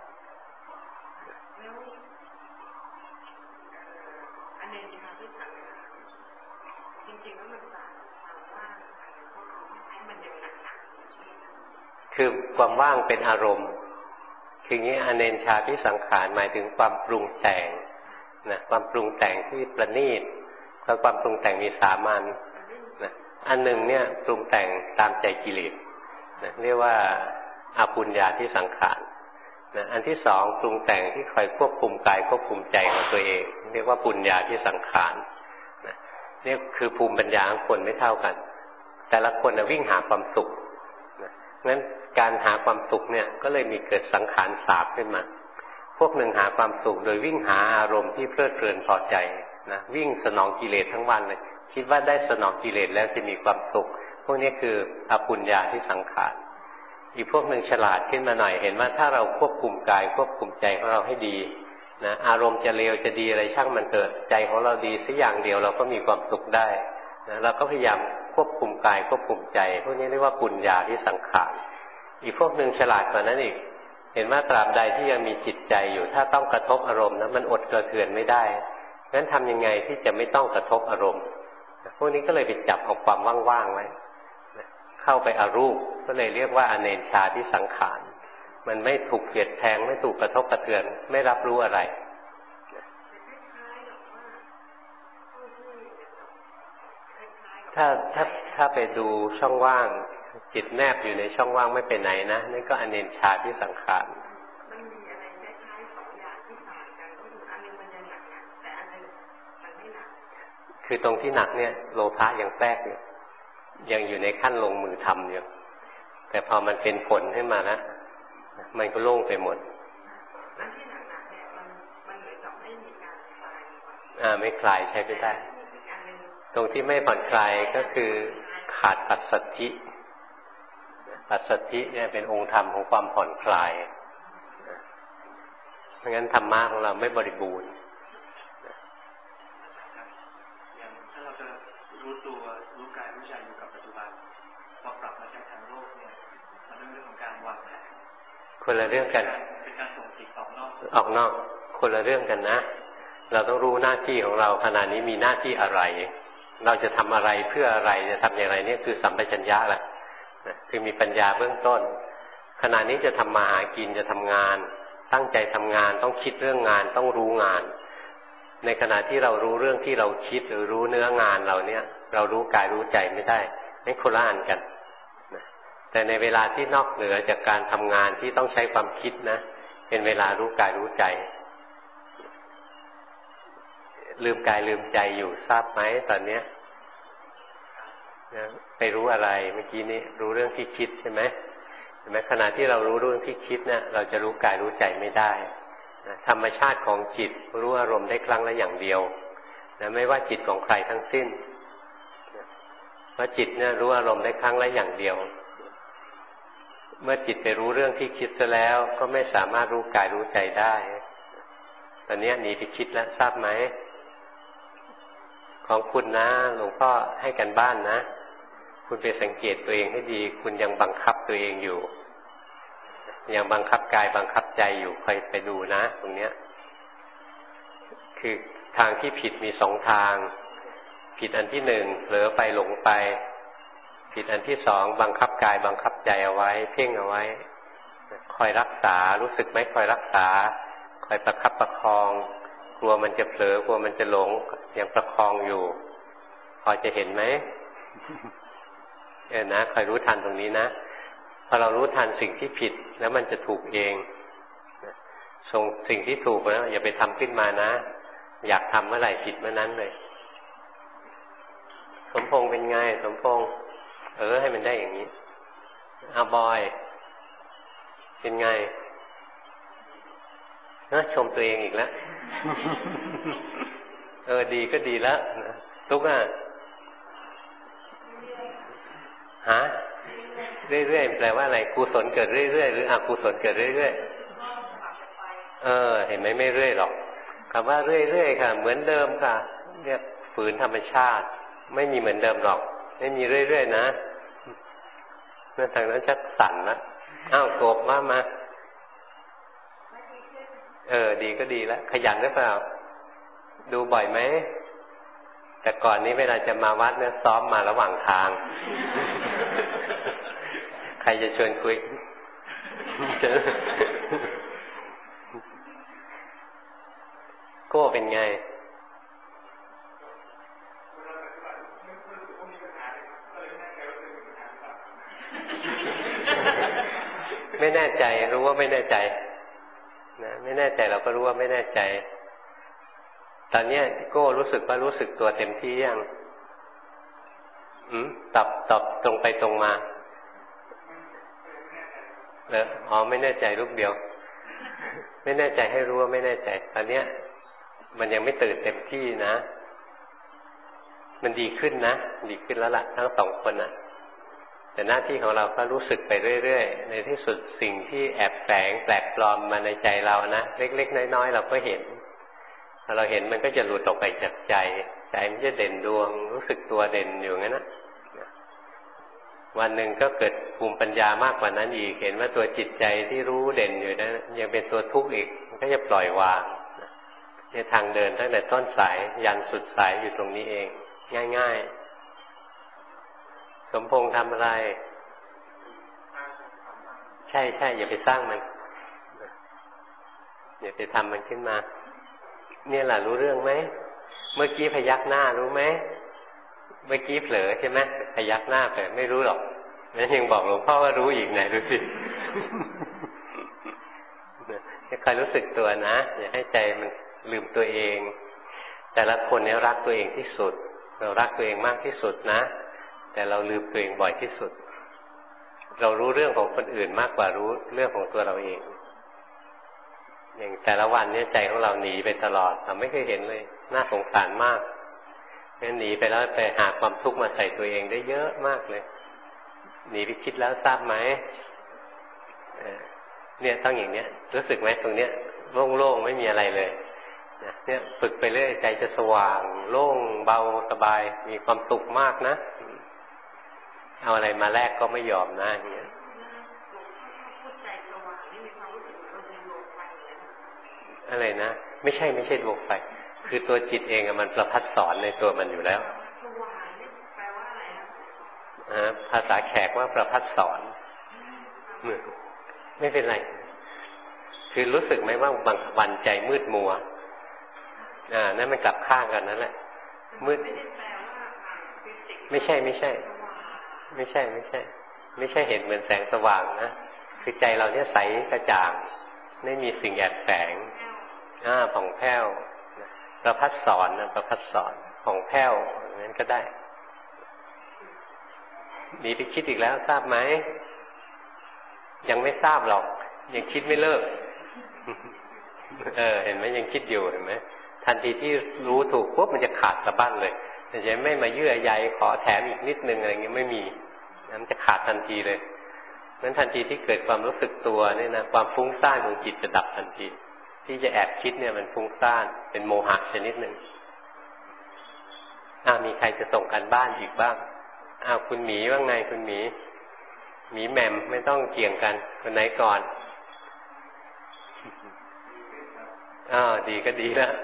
คือความว่างเป็นอารมณ์คืออย่างนี้อเนนชาพิสังขารหมายถึงความปรุงแต่งนะความปรุงแต่งที่ประณีตแล้วความปรุงแต่งมีสามัญนะอันหนึ่งเนี่ยปรุงแต่งตามใจกิเลสนะเรียกว่าอปุญญาที่สังขารนะอันที่สองปรุงแต่งที่คอยควบคุมกายควบคุมใจของตัวเองเรียกว่าปุญญาที่สังขารนะนี่คือภูมิปัญญาของคนไม่เท่ากันแต่ละคนวิ่งหาความสุขนะงั้นการหาความสุขเนี่ยก็เลยมีเกิดสังขารสาบขึ้นมาพวกหนึ่งหาความสุขโดยวิ่งหาอารมณ์ที่เพลิดเพลินพอใจนะวิ่งสนองกิเลสทั้งวันเลยคิดว่าได้สนองกิเลสแล้วจะมีความสุขพวกนี้คืออปุญญาที่สังขารอีกพวกหนึ่งฉลาดขึ้นมาหน่อยเห็นว่าถ้าเราควบคุมกายควบคุมใจของเราให้ดีนะอารมณ์จะเลวจะดีอะไรช่างมันเถิดใจของเราดีสักอย่างเดียวเราก็มีความสุขได้นะเราก็พยายามควบคุมกายควบคุมใจพวกนี้เรียกว่าปุญญาที่สังขารอีกพวกหนึ่งฉลาดกว่านั้นอีกเห็นว่าตราบใดที่ยังมีจิตใจอยู่ถ้าต้องกระทบอารมณ์นะมันอดกระเทือนไม่ได้งั้นทำยังไงที่จะไม่ต้องกระทบอารมณ์พวกนี้ก็เลยไปจับเอาความว่างๆไว้เข้าไปอรูปก็เลยเรียกว่าอเนนชาที่สังขารมันไม่ถูกเกลียดแทงไม่ถูกกระทบกระเทือนไม่รับรู้อะไรถ้าถ้าถ้าไปดูช่องว่างจิตแนบอยู่ในช่องว่างไม่ไปไหนนะนั่นก็อเนนชาที่สังขารคือตรงที่หนักเนี่ยโลภะยังแทรกอยู่ยังอยู่ในขั้นลงมือทำอยู่แต่พอมันเป็นผลขึ้นมาแล้วมันก็โล่งไปหมดอ่าไม่คลายใช้ไม่ได้ตรงที่ไม่ผ่อนคลายก็คือขาดปัสสัทธิปัสสัทธิเนี่ยเป็นองค์ธรรมของความผ่อนคลายเพราะงั้นธรรมะของเราไม่บริบูรณ์อย่างถ้าเราจะรู้ตัวรู้กายรู้ใจอยู่กับปัจจุบันพอปรับมาใช้ทางโลกเนี่ยมันเป็นเรื่องของการวางแผนคนละเรื่องกันเป็นการส่งจิตออกนอกออกนอกคนละเรื่องกันนะเราต้องรู้หน้าที่ของเราขณะนี้มีหน้าที่อะไรเราจะทำอะไรเพื่ออะไรจะทำอย่างไรนี่คือสัมปชัญญะแหละคือมีปัญญาเบื้องต้นขณะนี้จะทำมาหากินจะทำงานตั้งใจทำงานต้องคิดเรื่องงานต้องรู้งานในขณะที่เรารู้เรื่องที่เราคิดหรือรู้เนื้องานเราเนี่ยเรารู้กายรู้ใจไม่ได้ไม่คนละอันกันแต่ในเวลาที่นอกเหนือจากการทำงานที่ต้องใช้ความคิดนะเป็นเวลารู้กายรู้ใจลืมกายลืมใจอยู่ทราบไหมตอนเนี้ยนะไปรู้อะไรเมื่อกี้นี้รู้เรื่องที่คิดใช่ไหมเห็นไหมขณะที่เรารู้เรื่องที่คิดเนี่ยเราจะรู้กายรู้ใจไม่ได้นะธรรมชาติของจิตรู้อารมณ์ได้ครั้งละอย่างเดียวนะไม่ว่าจิตของใครทั้งสิ้นนะเพราะจิตเนี่ยรู้อารมณ์ได้ครั้งละอย่างเดียวเมื่อจิตไปรู้เรื่องที่คิดซะแล้วก็ไม่สามารถรู้กายรู้ใจได้ตอนนี้หนีไปคิดแล้วทราบไหมของคุณนะหลวงพ่อให้กันบ้านนะคุณไปสังเกตตัวเองให้ดีคุณยังบังคับตัวเองอยู่ยังบังคับกายบังคับใจอยู่คอยไปดูนะตรงเนี้ยคือทางที่ผิดมีสองทางผิดอันที่หนึ่งเผลอไปหลงไปผิดอันที่สองบังคับกายบังคับใจเอาไว้เพ่งเอาไว้คอยรักษารู้สึกไหมคอยรักษาคอยประคับประคองกลัวมันจะเผลอกลัวมันจะหลงยังประคองอยู่พอจะเห็นไหมเออนะคอยรู้ทันตรงนี้นะพอเรารู้ทันสิ่งที่ผิดแล้วมันจะถูกเองส่งสิ่งที่ถูกแล้วอย่าไปทำขึ้นมานะอยากทำเมื่อไหร่ผิดเมื่อนั้นเลยสมพงษ์เป็นไงสมพงษ์เออให้มันได้อย่างนี้อาบอยเป็นไงนะชมตัวเองอีกแล้ว เออดีก็ดีแล้วตุ๊กอ่ะฮะเรื่อยๆแปลว่าอะไรกุศลเกิดเรื่อยๆหรืออกุศลเกิดเรื่อยๆเออเห็นไหมไม่เรื่อยหรอกคำว่าเรื่อยๆค่ะเหมือนเดิมค่ะเรียกฝืนธรรมชาติไม่มีเหมือนเดิมหรอกไม่มีเรื่อยๆนะเมื่อทางนั้นชักสั่นนะอ้าวกบมามาเออดีก็ดีแล้วขยันหรือเปล่าดูบ่อยไหมแต่ก่อนนี้เวลาจะมาวัดเนี่ยซ้อมมาระหว่างทางใครจะชวนคุยโก้เป็นไงไม่แน่ใจรู้ว่าไม่แน่ใจนะไม่แน่ใจเราก็รู้ว่าไม่แน่ใจตอนนี้โก้รู้สึกว่ารู้สึกตัวเต็มที่ยังอืมตอบตอบตรงไปตรงมาเอออ๋อไม่แน่ใจรูปเดียวไม่แน่ใจให้รู้ว่าไม่แน่ใจตอนนี้มันยังไม่ตื่นเต็มที่นะมันดีขึ้นนะดีขึ้นแล้วล่ะทั้งสองคนอ่ะแต่หน้าที่ของเราก็รู้สึกไปเรื่อยๆในที่สุดสิ่งที่แอบแฝงแปลกปลอมมาในใจเรานะเล็กๆน้อยๆเราก็เห็นพอเราเห็นมันก็จะหลุดออกไปจากใจใจมันจะเด่นดวงรู้สึกตัวเด่นอยู่งั้นนะวันหนึ่งก็เกิดภูมิปัญญามากกว่านั้นอีกเห็นว่าตัวจิตใจที่รู้เด่นอยู่นั้นยังเป็นตัวทุกข์อีกมันก็จะปล่อยวางในทางเดินตั้งแต่ต้นสายยันสุดสายอยู่ตรงนี้เองง่ายๆสมพงษ์ทำอะไรใช่ใช่อย่าไปสร้างมันอย่าไปทำมันขึ้นมาเนี่ยแหละรู้เรื่องไหมเมื่อกี้พยักหน้ารู้ไหมเมื่อกี้เผลอใช่ไหมพยักหน้าไปไม่รู้หรอกแล้วยังบอกหลวงพ่อว่ารู้อีกไหนดูสิจะคอยรู้สึกตัวนะอย่าให้ใจมันลืมตัวเองแต่ละคนเนี่ยรักตัวเองที่สุดเรารักตัวเองมากที่สุดนะแต่เราลืมตัวเองบ่อยที่สุดเรารู้เรื่องของคนอื่นมากกว่ารู้เรื่องของตัวเราเองอย่างแต่ละวันเนี่ยใจของเราหนีไปตลอดเราไม่เคยเห็นเลยน่าสงสารมากงั้นหนีไปแล้วไปหาความทุกข์มาใส่ตัวเองได้เยอะมากเลยหนีไปคิดแล้วทราบไหมเนี่ยต้องอย่างเนี้ยรู้สึกไหมตรงเนี้ยโล่งๆไม่มีอะไรเลยเนี่ยฝึกไปเรื่อยใจจะสว่างโล่งเบาสบายมีความสุขมากนะเอาอะไรมาแลกก็ไม่ยอมนะอย่างเงี้ยอะไรนะไม่ใช่ไม่ใช่ดวงไฟคือตัวจิตเองอะมันประพัดสอนในตัวมันอยู่แล้วภาษาแขกว่าประพัดสอนไม่เป็นไรคือรู้สึกไหมว่าบางวันใจมืดมัวอ่านั่นมันกลับข้างกันนั่นแหละมืดไม่ใช่ไม่ใช่ไม่ใช่ไม่ใช่ไม่ใช่เห็นเหมือนแสงสว่างนะคือใจเราเนี่ยใสกระจ่างไม่มีสิ่งแอบแฝงอ่าผ่องแผ้วประพัดสอนนะประพัดสอนผ่องแผ้วอย่างนั้นก็ได้หนีไปคิดอีกแล้วทราบไหมยังไม่ทราบหรอกยังคิดไม่เลิกเออเห็นไหมยังคิดอยู่เห็นไหมทันทีที่รู้ถูกปุ๊บมันจะขาดสะบั้นเลยมันจะไม่มาเยื่อใยขอแถมอีกนิดนึงอะไรเงี้ยไม่มีมันจะขาดทันทีเลยนั้นทันทีที่เกิดความรู้สึกตัวเนี่ยนะความฟุ้งซ่านของจิตจะดับทันทีที่จะแอบคิดเนี่ยมันฟุ้งซ่านเป็นโมหะชนิดหนึ่งอ้าวมีใครจะส่งกันบ้านอีกบ้างอ้าวคุณหมีว่าไงคุณหมีหมีแหม่มไม่ต้องเกี่ยงกันคนไหนก่อนอ้าวดีก็ดีแล้ว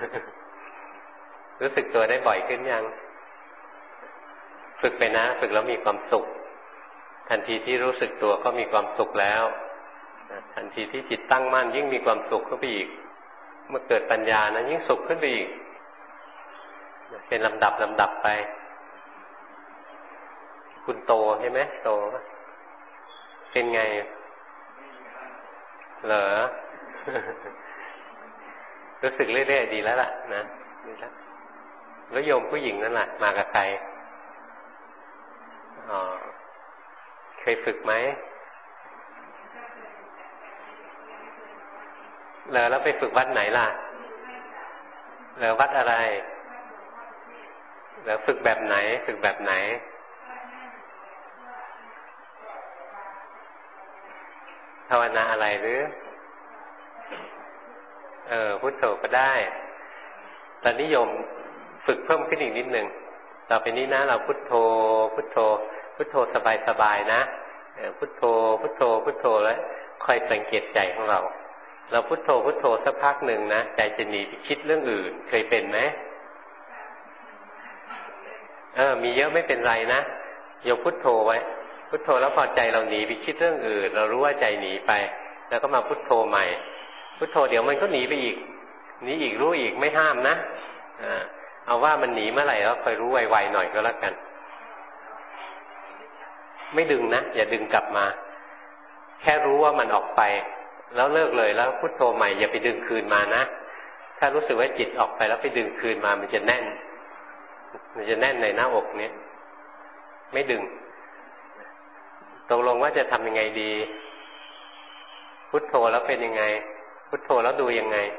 รู้สึกตัวได้บ่อยขึ้นยังฝึกไปนะฝึกแล้วมีความสุขทันทีที่รู้สึกตัวก็มีความสุขแล้วทันทีที่จิตตั้งมั่นยิ่งมีความสุขขึ้นไปอีกเมื่อเกิดปัญญานะยิ่งสุขขึ้นไปอีกเป็นลำดับลำดับไปคุณโตใช่ไหมโตเป็นไงเหรอ รู้สึกเรื่อยๆดีแล้วล่ะนะดีแล้วแล้วโยมผู้หญิงนั่นแหละมากับใครอ๋อเคยฝึกไหมเหรอแล้วไปฝึกวัดไหนล่ะเหรอวัดอะไรเหรอฝึกแบบไหนฝึกแบบไหนภาวนาอะไรหรือเออพุทโธก็ได้ตอนนี้โยมฝึกเพิ่มขึ้นอีกนิดหนึ่งต่อไปนี้นะเราพุทโธพุทโธพุทโธสบายๆนะพุทโธพุทโธพุทโธแล้วคอยสังเกตใจของเราเราพุทโธพุทโธสักพักหนึ่งนะใจจะหนีไปคิดเรื่องอื่นเคยเป็นไหมเออมีเยอะไม่เป็นไรนะโยมพุทโธไว้พุทโธแล้วพอใจเราหนีไปคิดเรื่องอื่นเรารู้ว่าใจหนีไปแล้วก็มาพุทโธใหม่พุทโธเดี๋ยวมันก็หนีไปอีกหนีอีกรู้อีกไม่ห้ามนะอ่าเอาว่ามันหนีเมื่อไหร่แล้วคอยรู้ไวๆหน่อยก็แล้วกันไม่ดึงนะอย่าดึงกลับมาแค่รู้ว่ามันออกไปแล้วเลิกเลยแล้วพุทโธใหม่อย่าไปดึงคืนมานะถ้ารู้สึกว่าจิตออกไปแล้วไปดึงคืนมามันจะแน่นมันจะแน่นในหน้าอกเนี้ยไม่ดึงตกลงว่าจะทำยังไงดีพุทโธแล้วเป็นยังไงพุทโธแล้วดูยังไง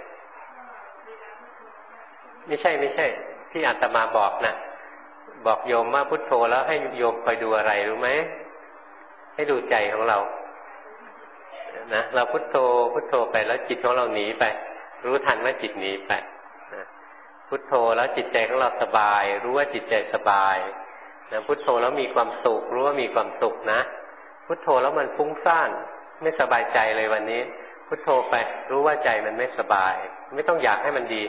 ไม่ใช่ไม่ใช่ที่อาตมาบอกนะบอกโยมว่าพุทโธแล้วให้โยมคอยดูอะไรรู้ไหมให้ดูใจของเรานะเราพุทโธพุทโธไปแล้วจิตของเราหนีไปรู้ทันว่าจิตหนีไปนะพุทโธแล้วจิตใจของเราสบายรู้ว่าจิตใจสบายนะพุทโธแล้วมีความสุขรู้ว่ามีความสุขนะพุทโธแล้วมันฟุ้งซ่านไม่สบายใจเลยวันนี้พุทโธไปรู้ว่าใจมันไม่สบายไม่ต้องอยากให้มันดี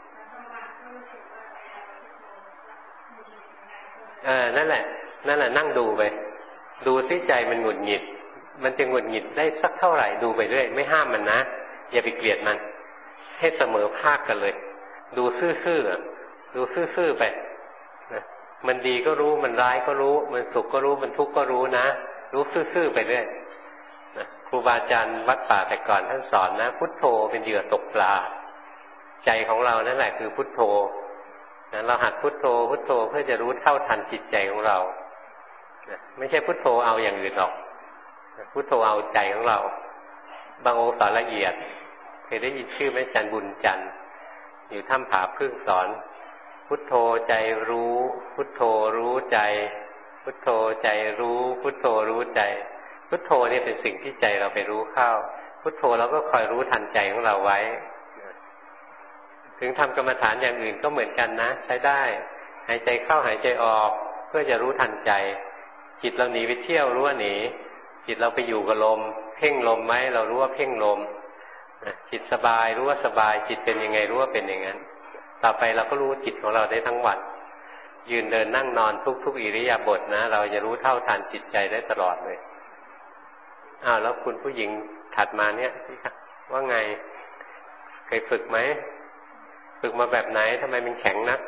เออนั่นแหละนั่นแหละนั่งดูไปดูที่ใจมันหงุดหงิดมันจะหงุดหงิดได้สักเท่าไหร่ดูไปเรื่อยไม่ห้ามมันนะอย่าไปเกลียดมันให้เสมอภาคกันเลยดูซื่อๆดูซื่อๆไปนะมันดีก็รู้มันร้ายก็รู้มันสุขก็รู้มันทุกข์ก็รู้นะรู้ซื่อๆไปเรื่อยนะครูบาอาจารย์วัดป่าแต่ก่อนท่านสอนนะพุทโธเป็นเหยื่อตกปลาใจของเรานั่นแหละคือพุทโธนะเราหัดพุทโธพุทโธเพื่อจะรู้เท่าทันจิตใจของเรานะไม่ใช่พุทโธเอาอย่างอื่นหรอกนะพุทโธเอาใจของเราบางองค์สอนละเอียดเคยได้ยินชื่อไหมอาจารย์บุญจันทร์อยู่ถ้ำผาพึ่งสอนพุทโธใจรู้พุทโธรู้ใจพุทโธใจรู้พุทโธรู้ใจพุทโธนี่เป็นสิ่งที่ใจเราไปรู้เข้าพุทโธเราก็คอยรู้ทันใจของเราไว้ถึงทำกรรมฐานอย่างอื่นก็เหมือนกันนะใช้ได้หายใจเข้าหายใจออกเพื่อจะรู้ทันใจจิตเราหนีไปเที่ยวรู้ว่าหนีจิตเราไปอยู่กับลมเพ่งลมไหมเรารู้ว่าเพ่งลมจิตสบายรู้ว่าสบายจิตเป็นยังไงรู้ว่าเป็นอย่างนั้นต่อไปเราก็รู้จิตของเราได้ทั้งวันยืนเดินนั่งนอนทุกๆอิริยาบถนะเราจะรู้เท่าทันจิตใจได้ตลอดเลยอ้าวแล้วคุณผู้หญิงถัดมาเนี่ยว่าไงเคยฝึกไหมฝึกมาแบบไหนทำไมมันแข็งนัก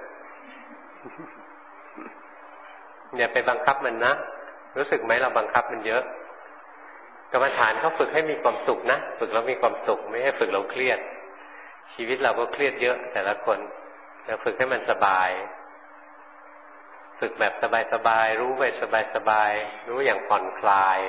อย่าไปบังคับมันนะรู้สึกไหมเราบังคับมันเยอะกรรมฐานเขาฝึกให้มีความสุขนะฝึกแล้วมีความสุขไม่ให้ฝึกเราเครียดชีวิตเราก็เครียดเยอะแต่ละคนเราฝึกให้มันสบายฝึกแบบสบายๆรู้ไปสบายๆรู้อย่างผ่อนคลาย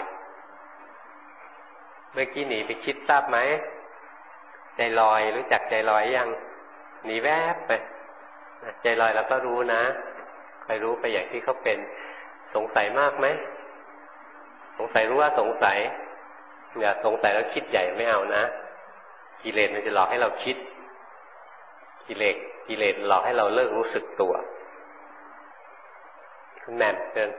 เมื่อกี้หนีไปคิดทราบไหมใจลอยรู้จักใจลอยยังหนีแวบไปใจลอยแล้วก็รู้นะคอยรู้ไปอย่างที่เขาเป็นสงสัยมากไหมสงสัยรู้ว่าสงสัยอย่าสงสัยแล้วคิดใหญ่ไม่เอานะกิเลสมันจะหลอกให้เราคิดกิเลสกิเลสหลอกให้เราเลิกรู้สึกตัวคุณแม่เชิญ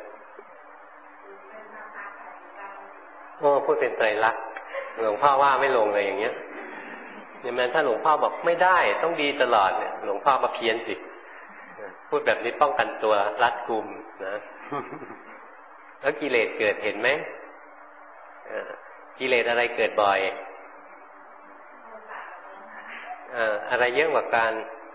โอ้พูดเป็นไตรลักษณ์หลวงพ่อว่าไม่ลงเลยอย่างเงี้ยอย่างนั้นถ้าหลวงพ่อบอกไม่ได้ต้องดีตลอดเนี่ยหลวงพ่อมาเพี้ยนสิพูดแบบนี้ป้องกันตัวรัดกุมนะแล้วกิเลสเกิดเห็นไหมกิเลสอะไรเกิดบ่อยอะไรเยอะกว่ากัน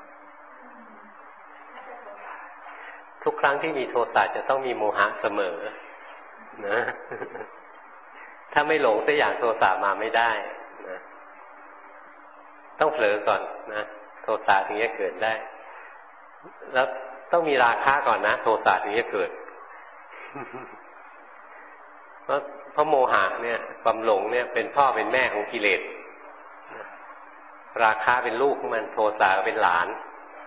ทุกครั้งที่มีโทสะจะต้องมีโมหะเสมอนะถ้าไม่หลงสักอย่างโทสะมาไม่ได้นะต้องเผลอก่อนนะโทสะถึงจะเกิดได้แล้วต้องมีราคะก่อนนะโทสะถึงจะเกิดเพราะเพราะโมหะเนี่ยความหลงเนี่ยเป็นพ่อเป็นแม่ของกิเลสราคะเป็นลูกของมันโทสะเป็นหลาน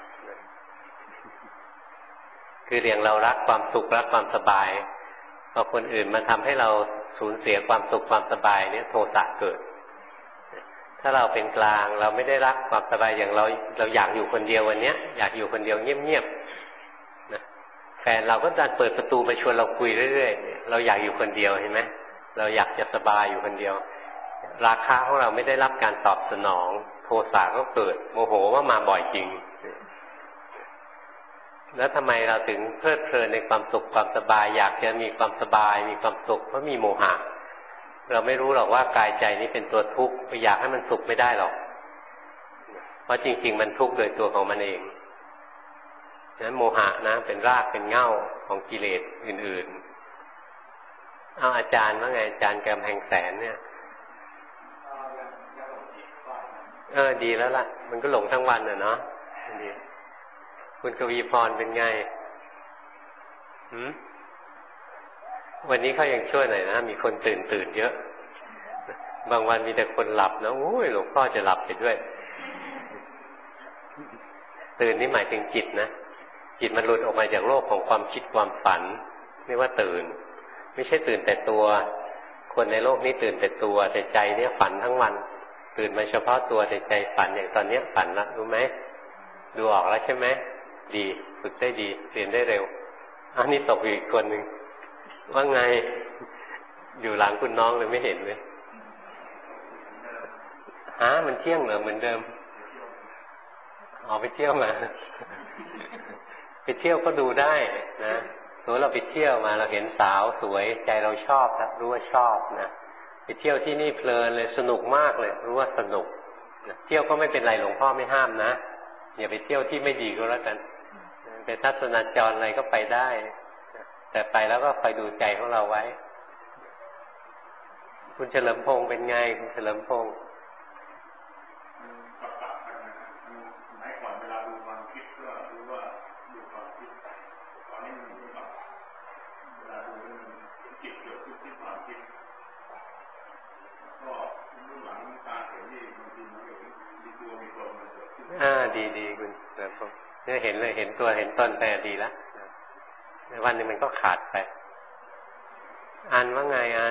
คือเรียงเรารักความสุขรักความสบายพอคนอื่นมาทำให้เราสูญเสียความสุขความสบายเนี่ยโทสะเกิดถ้าเราเป็นกลางเราไม่ได้รักความสบายอย่างเราเราอยากอยู่คนเดียววันนี้อยากอยู่คนเดียวเงียบๆนะแฟนเราก็จะเปิดประตูมาชวนเราคุยเรื่อยๆเราอยากอยู่คนเดียวเห็นไหมเราอยากจะสบายอยู่คนเดียวราคะของเราไม่ได้รับการตอบสนองโทสะก็เกิดโมโหว่ามาบ่อยจริงแล้วทำไมเราถึงเพลิดเพลินในความสุขความสบายอยากจะมีความสบายมีความสุขเพราะมีโมหะเราไม่รู้หรอกว่ากายใจนี้เป็นตัวทุกข์ไปอยากให้มันสุขไม่ได้หรอกเพราะจริงๆมันทุกข์โดยตัวของมันเองนั้นโมหะนะเป็นรากเป็นเง่าของกิเลสอื่นๆเอาอาจารย์ว่าไงอาจารย์กำแพงแสนเนี่ยเออดีแล้วล่ะมันก็หลงทั้งวันน่ะเนาะดีคุณกวีพรเป็นไงหืมวันนี้เขายังช่วยหน่อยนะมีคนตื่นตื่นเยอะบางวันมีแต่คนหลับนะโอ้ยหลวงพ่อจะหลับไปด้วยตื่นนี่หมายถึงจิตนะจิตมันหลุดออกมาจากโลกของความคิดความฝันเรียกว่าตื่นไม่ใช่ตื่นแต่ตัวคนในโลกนี้ตื่นแต่ตัวแต่ใจเนี่ยฝันทั้งวันตื่นมาเฉพาะตัวแต่ใจฝันอย่างตอนนี้ฝันละรู้ไหมดูออกแล้วใช่ไหมดีฝึกได้ดีเรียนได้เร็วอันนี้ตกอีกคนหนึ่งว่าไงอยู่หลังคุณน้องเลยไม่เห็นเลยฮะมันเที่ยงเหรอเหมือนเดิมออกไปเที่ยวมาไปเที่ยวก็ดูได้นะสมมติเราไปเที่ยวมาเราเห็นสาวสวยใจเราชอบครับรู้ว่าชอบนะไปเที่ยวที่นี่เพลินเลยสนุกมากเลยรู้ว่าสนุกนะเที่ยวก็ไม่เป็นไรหลวงพ่อไม่ห้ามนะอย่าไปเที่ยวที่ไม่ดีก็แล้วกันไปทัศนจรอะไรก็ไปได้แต่ไปแล้วก็คอยดูใจของเราไว้คุณเฉลิมพงษ์เป็นไงคุณเฉลิมพงษ์อ่าดีดีคุณเฉลิมพงษ์เนี่ยเห็นเลยเห็นตัวเห็นตนไปดีแล้วในวันนึงมันก็ขาดไปอันว่าไงอัน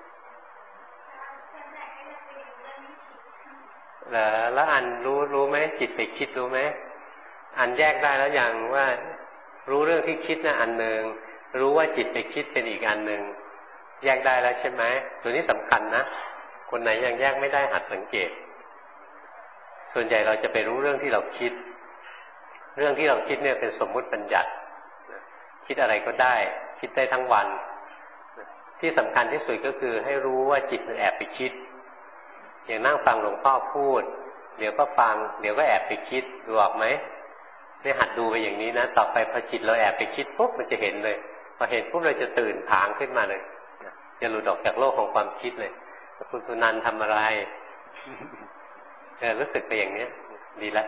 เหรอแล้วอันรู้รู้ไหมจิตไปคิดรู้ไหมอันแยกได้แล้วอย่างว่ารู้เรื่องที่คิดนะอันหนึ่งรู้ว่าจิตไปคิดเป็นอีกอันหนึ่งแยกได้แล้วใช่ไหมตัวนี้สำคัญนะคนไหนยังแยกไม่ได้หัดสังเกตส่วนใหญ่เราจะไปรู้เรื่องที่เราคิดเรื่องที่เราคิดเนี่ยเป็นสมมุติบัญญัติคิดอะไรก็ได้คิดได้ทั้งวันที่สำคัญที่สุดก็คือให้รู้ว่าจิตมันแอบไปคิดอย่างนั่งฟังหลวงพ่อพูดเดี๋ยวก็ฟังเดี๋ยวก็แอบไปคิดดูออกไหมเนี่ยหัดดูไปอย่างนี้นะต่อไปพอจิตเราแอบไปคิดปุ๊บมันจะเห็นเลยพอเห็นปุ๊บเราจะตื่นผางขึ้นมาเลยจะหลุดออกจากโลกของความคิดเลยคุณสุนันท์ทำอะไรเออรู้สึกไปอย่างนี้ดีแล้ว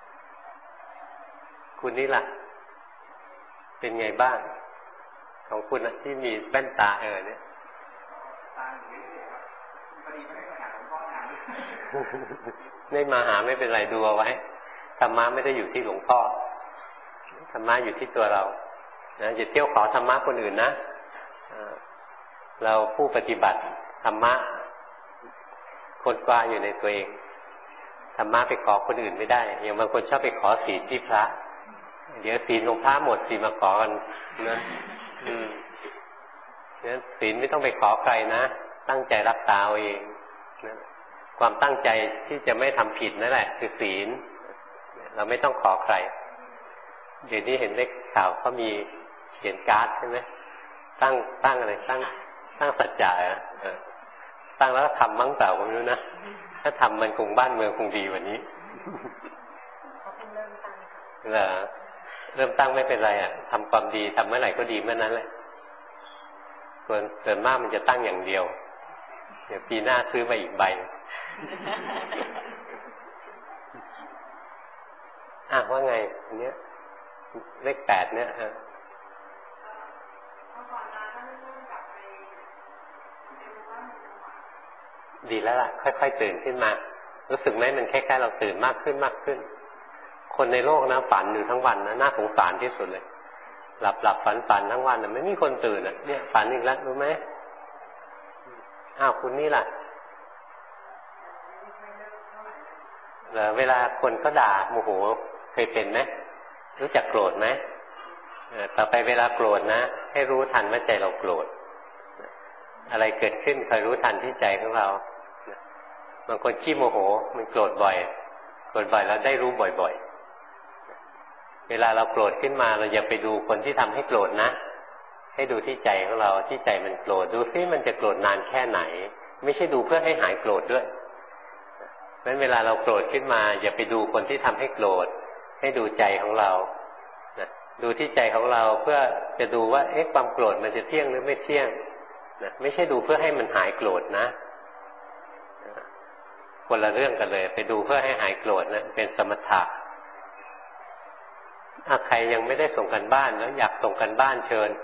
คุณนี่ล่ะเป็นไงบ้างของคุณนะที่มีแว่นตาเออเนี่ยไม่มาหาไม่เป็นไรดูเอาไว้ธรรมะไม่ได้อยู่ที่หลวงพ่อธรรมะอยู่ที่ตัวเรานะอย่าเที่ยวขอธรรมะคนอื่นนะเราผู้ปฏิบัติธรรมะคนกว้าอยู่ในตัวเองธรรมะไปขอคนอื่นไม่ได้อย่างบางคนชอบไปขอศีลที่พระเดี๋ยวศีลของพระหมดศีลมาขอกันนะอืมเนี่ยศีลไม่ต้องไปขอใครนะตั้งใจรักษาเอาเองนะความตั้งใจที่จะไม่ทำผิดนั่นแหละคือศีลเราไม่ต้องขอใครเดี๋ยวนี้เห็นได้ข่าวเขามีเขียนการ์ดใช่ไหมตั้งตั้งอะไรตั้งตั้งสัจจะเออตั้งแล้วก็ทำมั้งเปล่าก็ไม่รู้นะถ้าทำมันคงบ้านเมืองคงดีกว่านี้เขาเป็นเริ่มตั้งเหรอเริ่มตั้งไม่เป็นไรอ่ะทำความดีทำเมื่อไหร่ก็ดีเมื่อนั้นแหละส่วนส่วนมากมันจะตั้งอย่างเดียวเดี๋ยวปีหน้าซื้อมาอีกใบอ่ะว่าไงอันเนี้ยเลขแปดเนี่ยอ่ะดีแล้วล่ะค่อยๆตื่นขึ้นมารู้สึกไหมมันแค่ๆเราตื่นมากขึ้นมากขึ้นคนในโลกนะฝันอยู่ทั้งวันนะน่าสงสารที่สุดเลยหลับหลับฝันฝันทั้งวันนะไม่มีคนตื่นอ่ะเนี่ยฝันอีกแล้วรู้ไหมอ้าวคุณนี่ล่ะเหรอเวลาคนก็ด่าโมโหเคยเป็นไหมรู้จักโกรธไหมต่อไปเวลาโกรธนะให้รู้ทันว่าใจเราโกรธอะไรเกิดขึ้นคอยรู้ทันที่ใจของเราบางคนขี้โมโหมันโกรธบ่อยโกรธบ่อยแล้วได้รู้บ่อยๆเวลาเราโกรธขึ้นมาเราอย่าไปดูคนที่ทำให้โกรธนะให้ดูที่ใจของเราที่ใจมันโกรธดูซิมันจะโกรธนานแค่ไหนไม่ใช่ดูเพื่อให้หายโกรธด้วยเพราะฉะนั้นเวลาเราโกรธขึ้นมาอย่าไปดูคนที่ทำให้โกรธให้ดูใจของเราดูที่ใจของเราเพื่อจะดูว่าเอ๊ะความโกรธมันจะเที่ยงหรือไม่เที่ยงนะไม่ใช่ดูเพื่อให้มันหายโกรธนะคนละเรื่องกันเลยไปดูเพื่อให้หายโกรธนะเป็นสมถะถ้าใครยังไม่ได้ส่งกันบ้านแล้วอยากส่งกันบ้านเชิญ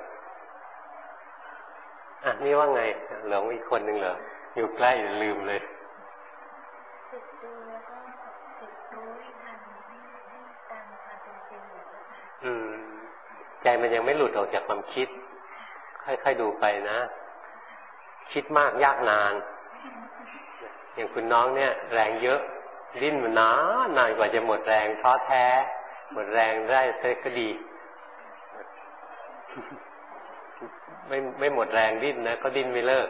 อ่ะนี่ว่าไงเหลืออีกคนหนึ่งเหรออยู่ใกล้ลืมเลยติดดูแล้วก็ติดรู้ทันให้ให้ตามความเป็นจริงอยู่ค่ะอืมใจมันยังไม่หลุดออกจากความคิดค่อยๆดูไปนะคิดมากยากนานอย่างคุณน้องเนี่ยแรงเยอะดิ้นมันนานนานกว่าจะหมดแรงท้อแท้หมดแรงได้เท่าก็ดีไม่ไม่หมดแรงดิ้นนะก็ดิ้นไม่เลิก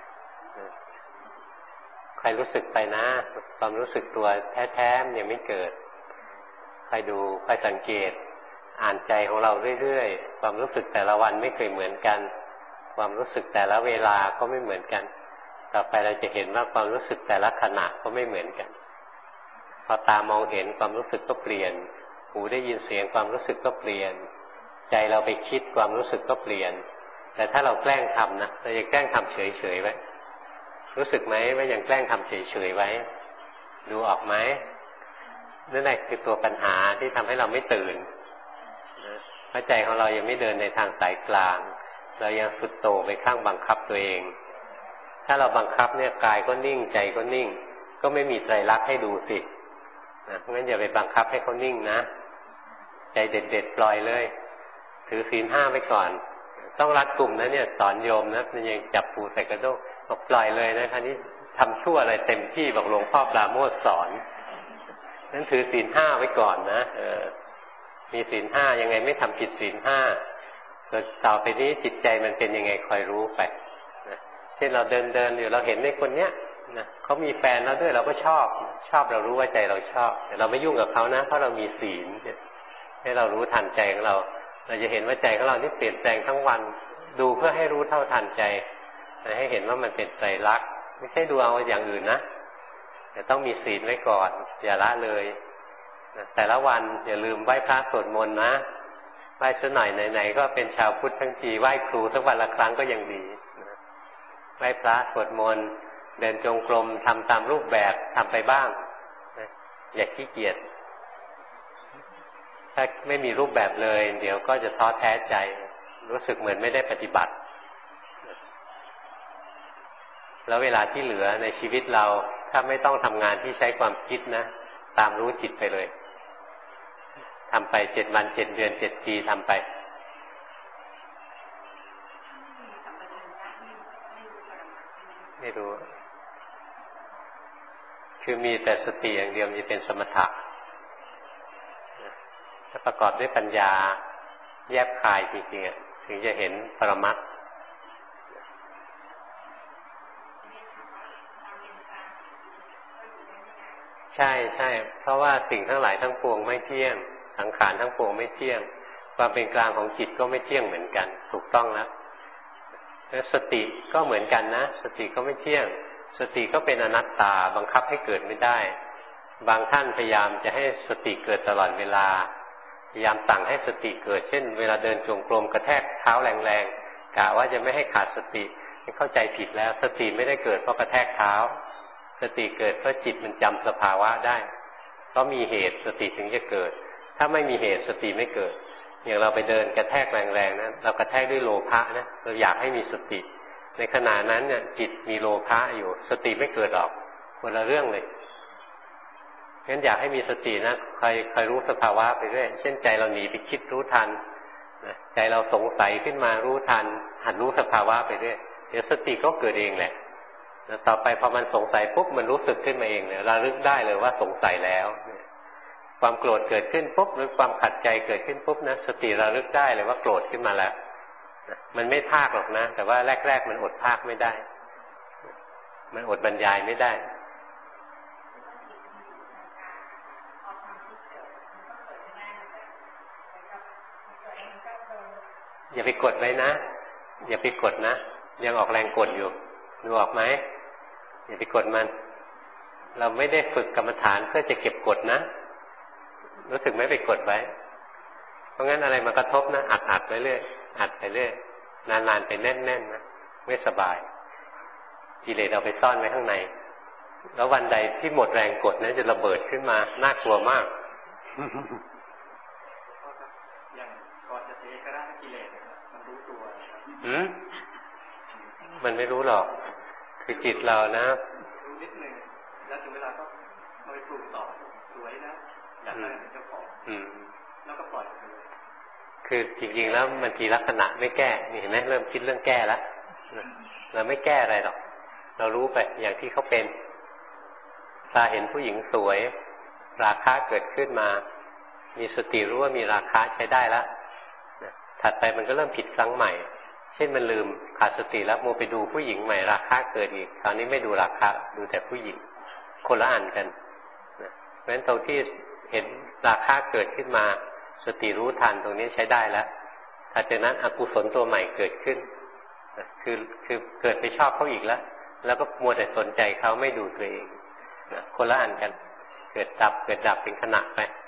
ใครรู้สึกไปนะความรู้สึกตัวแท้ๆมันยังไม่เกิดใครดูใครสังเกตอ่านใจของเราเรื่อยๆความรู้สึกแต่ละวันไม่เคยเหมือนกันความรู้สึกแต่ละเวลาก็ไม่เหมือนกันต่อไปเราจะเห็นว่าความรู้สึกแต่ละขณะก็ไม่เหมือนกันพอตามองเห็นความรู้สึกก็เปลี่ยนหูได้ยินเสียงความรู้สึกก็เปลี่ยนใจเราไปคิดความรู้สึกก็เปลี่ยนแต่ถ้าเราแกล้งทำนะเราจะแกล้งทำเฉยๆไว้รู้สึกไหมว่ายังแกล้งทำเฉยๆไว้ดูออกไหมนั่นแหละคือตัวปัญหาที่ทำให้เราไม่ตื่นเพราะใจของเรายังไม่เดินในทางสายกลางเรายังสุดโต่งไปข้างบังคับตัวเองถ้าเราบังคับเนี่ยกายก็นิ่งใจก็นิ่งก็ไม่มีไตรลักษณ์ให้ดูสินะงั้นอย่าไปบังคับให้เขานิ่งนะใจเด็ดๆปล่อยเลยถือศีลห้าไว้ก่อนต้องรัดกลุ่มนะเนี่ยสอนโยมนะมันยังจับปูใส่กระด้งบอกปล่อยเลยนะคราวนี้ทำชั่วอะไรเต็มที่บอกหลวงพ่อปราโมทย์สอนนั้นถือศีลห้าไว้ก่อนนะเออมีศีลห้ายังไงไม่ทำผิดศีลห้าต่อไปนี้จิตใจมันเป็นยังไงคอยรู้ไปนะเช่นเราเดินเดินอยู่เราเห็นในคนเนี้ยนะเขามีแฟนแล้วด้วยเราก็ชอบชอบเรารู้ว่าใจเราชอบแต่เราไม่ยุ่งกับเขานะเพราะเรามีศีลให้เรารู้ทันใจของเราเราจะเห็นว่าใจของเรานี่เปลี่ยนแปลงทั้งวันดูเพื่อให้รู้เท่าทันใจให้เห็นว่ามันเป็นไตรลักษณ์ไม่ใช่ดูเอาอย่างอื่นนะแต่ต้องมีศีลไว้ก่อนอย่าละเลยนะแต่ละวันอย่าลืมไหว้พระสวดมนต์นะไหว้สักหน่อยไหนๆก็เป็นชาวพุทธทั้งทีไหว้ครูสักวันละครั้งก็ยังดีนะไหว้พระสวดมนต์เดินจงกรมทำตามรูปแบบทำไปบ้างนะอย่าขี้เกียจถ้าไม่มีรูปแบบเลยเดี๋ยวก็จะท้อแท้ใจรู้สึกเหมือนไม่ได้ปฏิบัติแล้วเวลาที่เหลือในชีวิตเราถ้าไม่ต้องทำงานที่ใช้ความคิดนะตามรู้จิตไปเลยทำไปเจ็ดวันเจ็ดเดือนเจ็ดปีทำไปไม่รู้คือมีแต่สติอย่างเดียวจะเป็นสมถะถ้าประกอบด้วยปัญญาแยบคายจริงๆถึงจะเห็นปรมัตถ์ใช่ใช่เพราะว่าสิ่งทั้งหลายทั้งปวงไม่เที่ยงสังขารทั้งปวงไม่เที่ยงความเป็นกลางของจิตก็ไม่เที่ยงเหมือนกันถูกต้องแล้วแล้วสติก็เหมือนกันนะสติก็ไม่เที่ยงสติก็เป็นอนัตตาบังคับให้เกิดไม่ได้บางท่านพยายามจะให้สติเกิดตลอดเวลาพยายามสั่งให้สติเกิดเช่นเวลาเดินจงกรมกระแทกเท้าแรงๆกะว่าจะไม่ให้ขาดสติเข้าใจผิดแล้วสติไม่ได้เกิดเพราะกระแทกเท้าสติเกิดเพราะจิตมันจำสภาวะได้เพราะมีเหตุสติถึงจะเกิดถ้าไม่มีเหตุสติไม่เกิดอย่างเราไปเดินกระแทกแรงๆนะเรากระแทกด้วยโลภะนะเราอยากให้มีสติในขณะนั้นเนี่ยจิตมีโลภะอยู่สติไม่เกิดหรอกคนละเรื่องเลยงั้นอยากให้มีสตินะใครใครรู้สภาวะไปเรื่อยเช่นใจเราหนีไปคิดรู้ทันนะใจเราสงสัยขึ้นมารู้ทันหัดรู้สภาวะไปเรื่อยเดี๋ยวสติก็เกิดเองแหละแล้วต่อไปพอมันสงสัยปุ๊บมันรู้สึกขึ้นมาเองเลยระลึกได้เลยว่าสงสัยแล้วความโกรธเกิดขึ้นปุ๊บหรือความขัดใจเกิดขึ้นปุ๊บนะสติระลึกได้เลยว่าโกรธขึ้นมาแล้วมันไม่ภาคหรอกนะแต่ว่าแรกๆมันอดภาคไม่ได้มันอดบรรยายไม่ได้อย่าไปกดไว้นะอย่าไปกดนะยังออกแรงกดอยู่ดูออกไหมอย่าไปกดมันเราไม่ได้ฝึกกรรมฐานเพื่อจะเก็บกดนะรู้สึกไม่ไปกดไว้เพราะงั้นอะไรมากระทบนะอัดอัดไปเรื่อยอัดไปเรื่อยนานๆไปแน่นๆนะไม่สบายกิเลสเอาไปซ่อนไว้ข้างในแล้ววันใดที่หมดแรงกดนั้นจะระเบิดขึ้นมาน่ากลัวมากอย่างก่อนจะเทกระด้างกิเลสมันรู้ตัวหืมมันไม่รู้หรอกคือจิตเรานะรู้นิดนึงแล้วถึงเวลาก็เอาไปปลูกต่อสวยนะอยากได้เป็นเจ้าของแล้วก็ปล่อยไปเลยคือจริงๆแล้วมันทีลักษณะไม่แก้นี่เห็นไหมเริ่มคิดเรื่องแก้แล้วเราไม่แก้อะไรหรอกเรารู้ไปอย่างที่เขาเป็นตาเห็นผู้หญิงสวยราคะเกิดขึ้นมามีสติรู้ว่ามีราคะใช้ได้แล้วถัดไปมันก็เริ่มผิดครั้งใหม่เช่นมันลืมขาดสติแล้วโมไปดูผู้หญิงใหม่ราคะเกิดอีกคราวนี้ไม่ดูราคะดูแต่ผู้หญิงคนละอันกันนะเพราะฉะนั้นตรงที่เห็นราคะเกิดขึ้นมาสติรู้ทันตรงนี้ใช้ได้แล้วถัดจากนั้นอกุศลตัวใหม่เกิดขึ้นนะคือคือเกิดไปชอบเขาอีกแล้วแล้วก็มัวแต่สนใจเขาไม่ดูตัวเองนะคนละอันกันเกิดดับเกิดดับเป็นขณะไป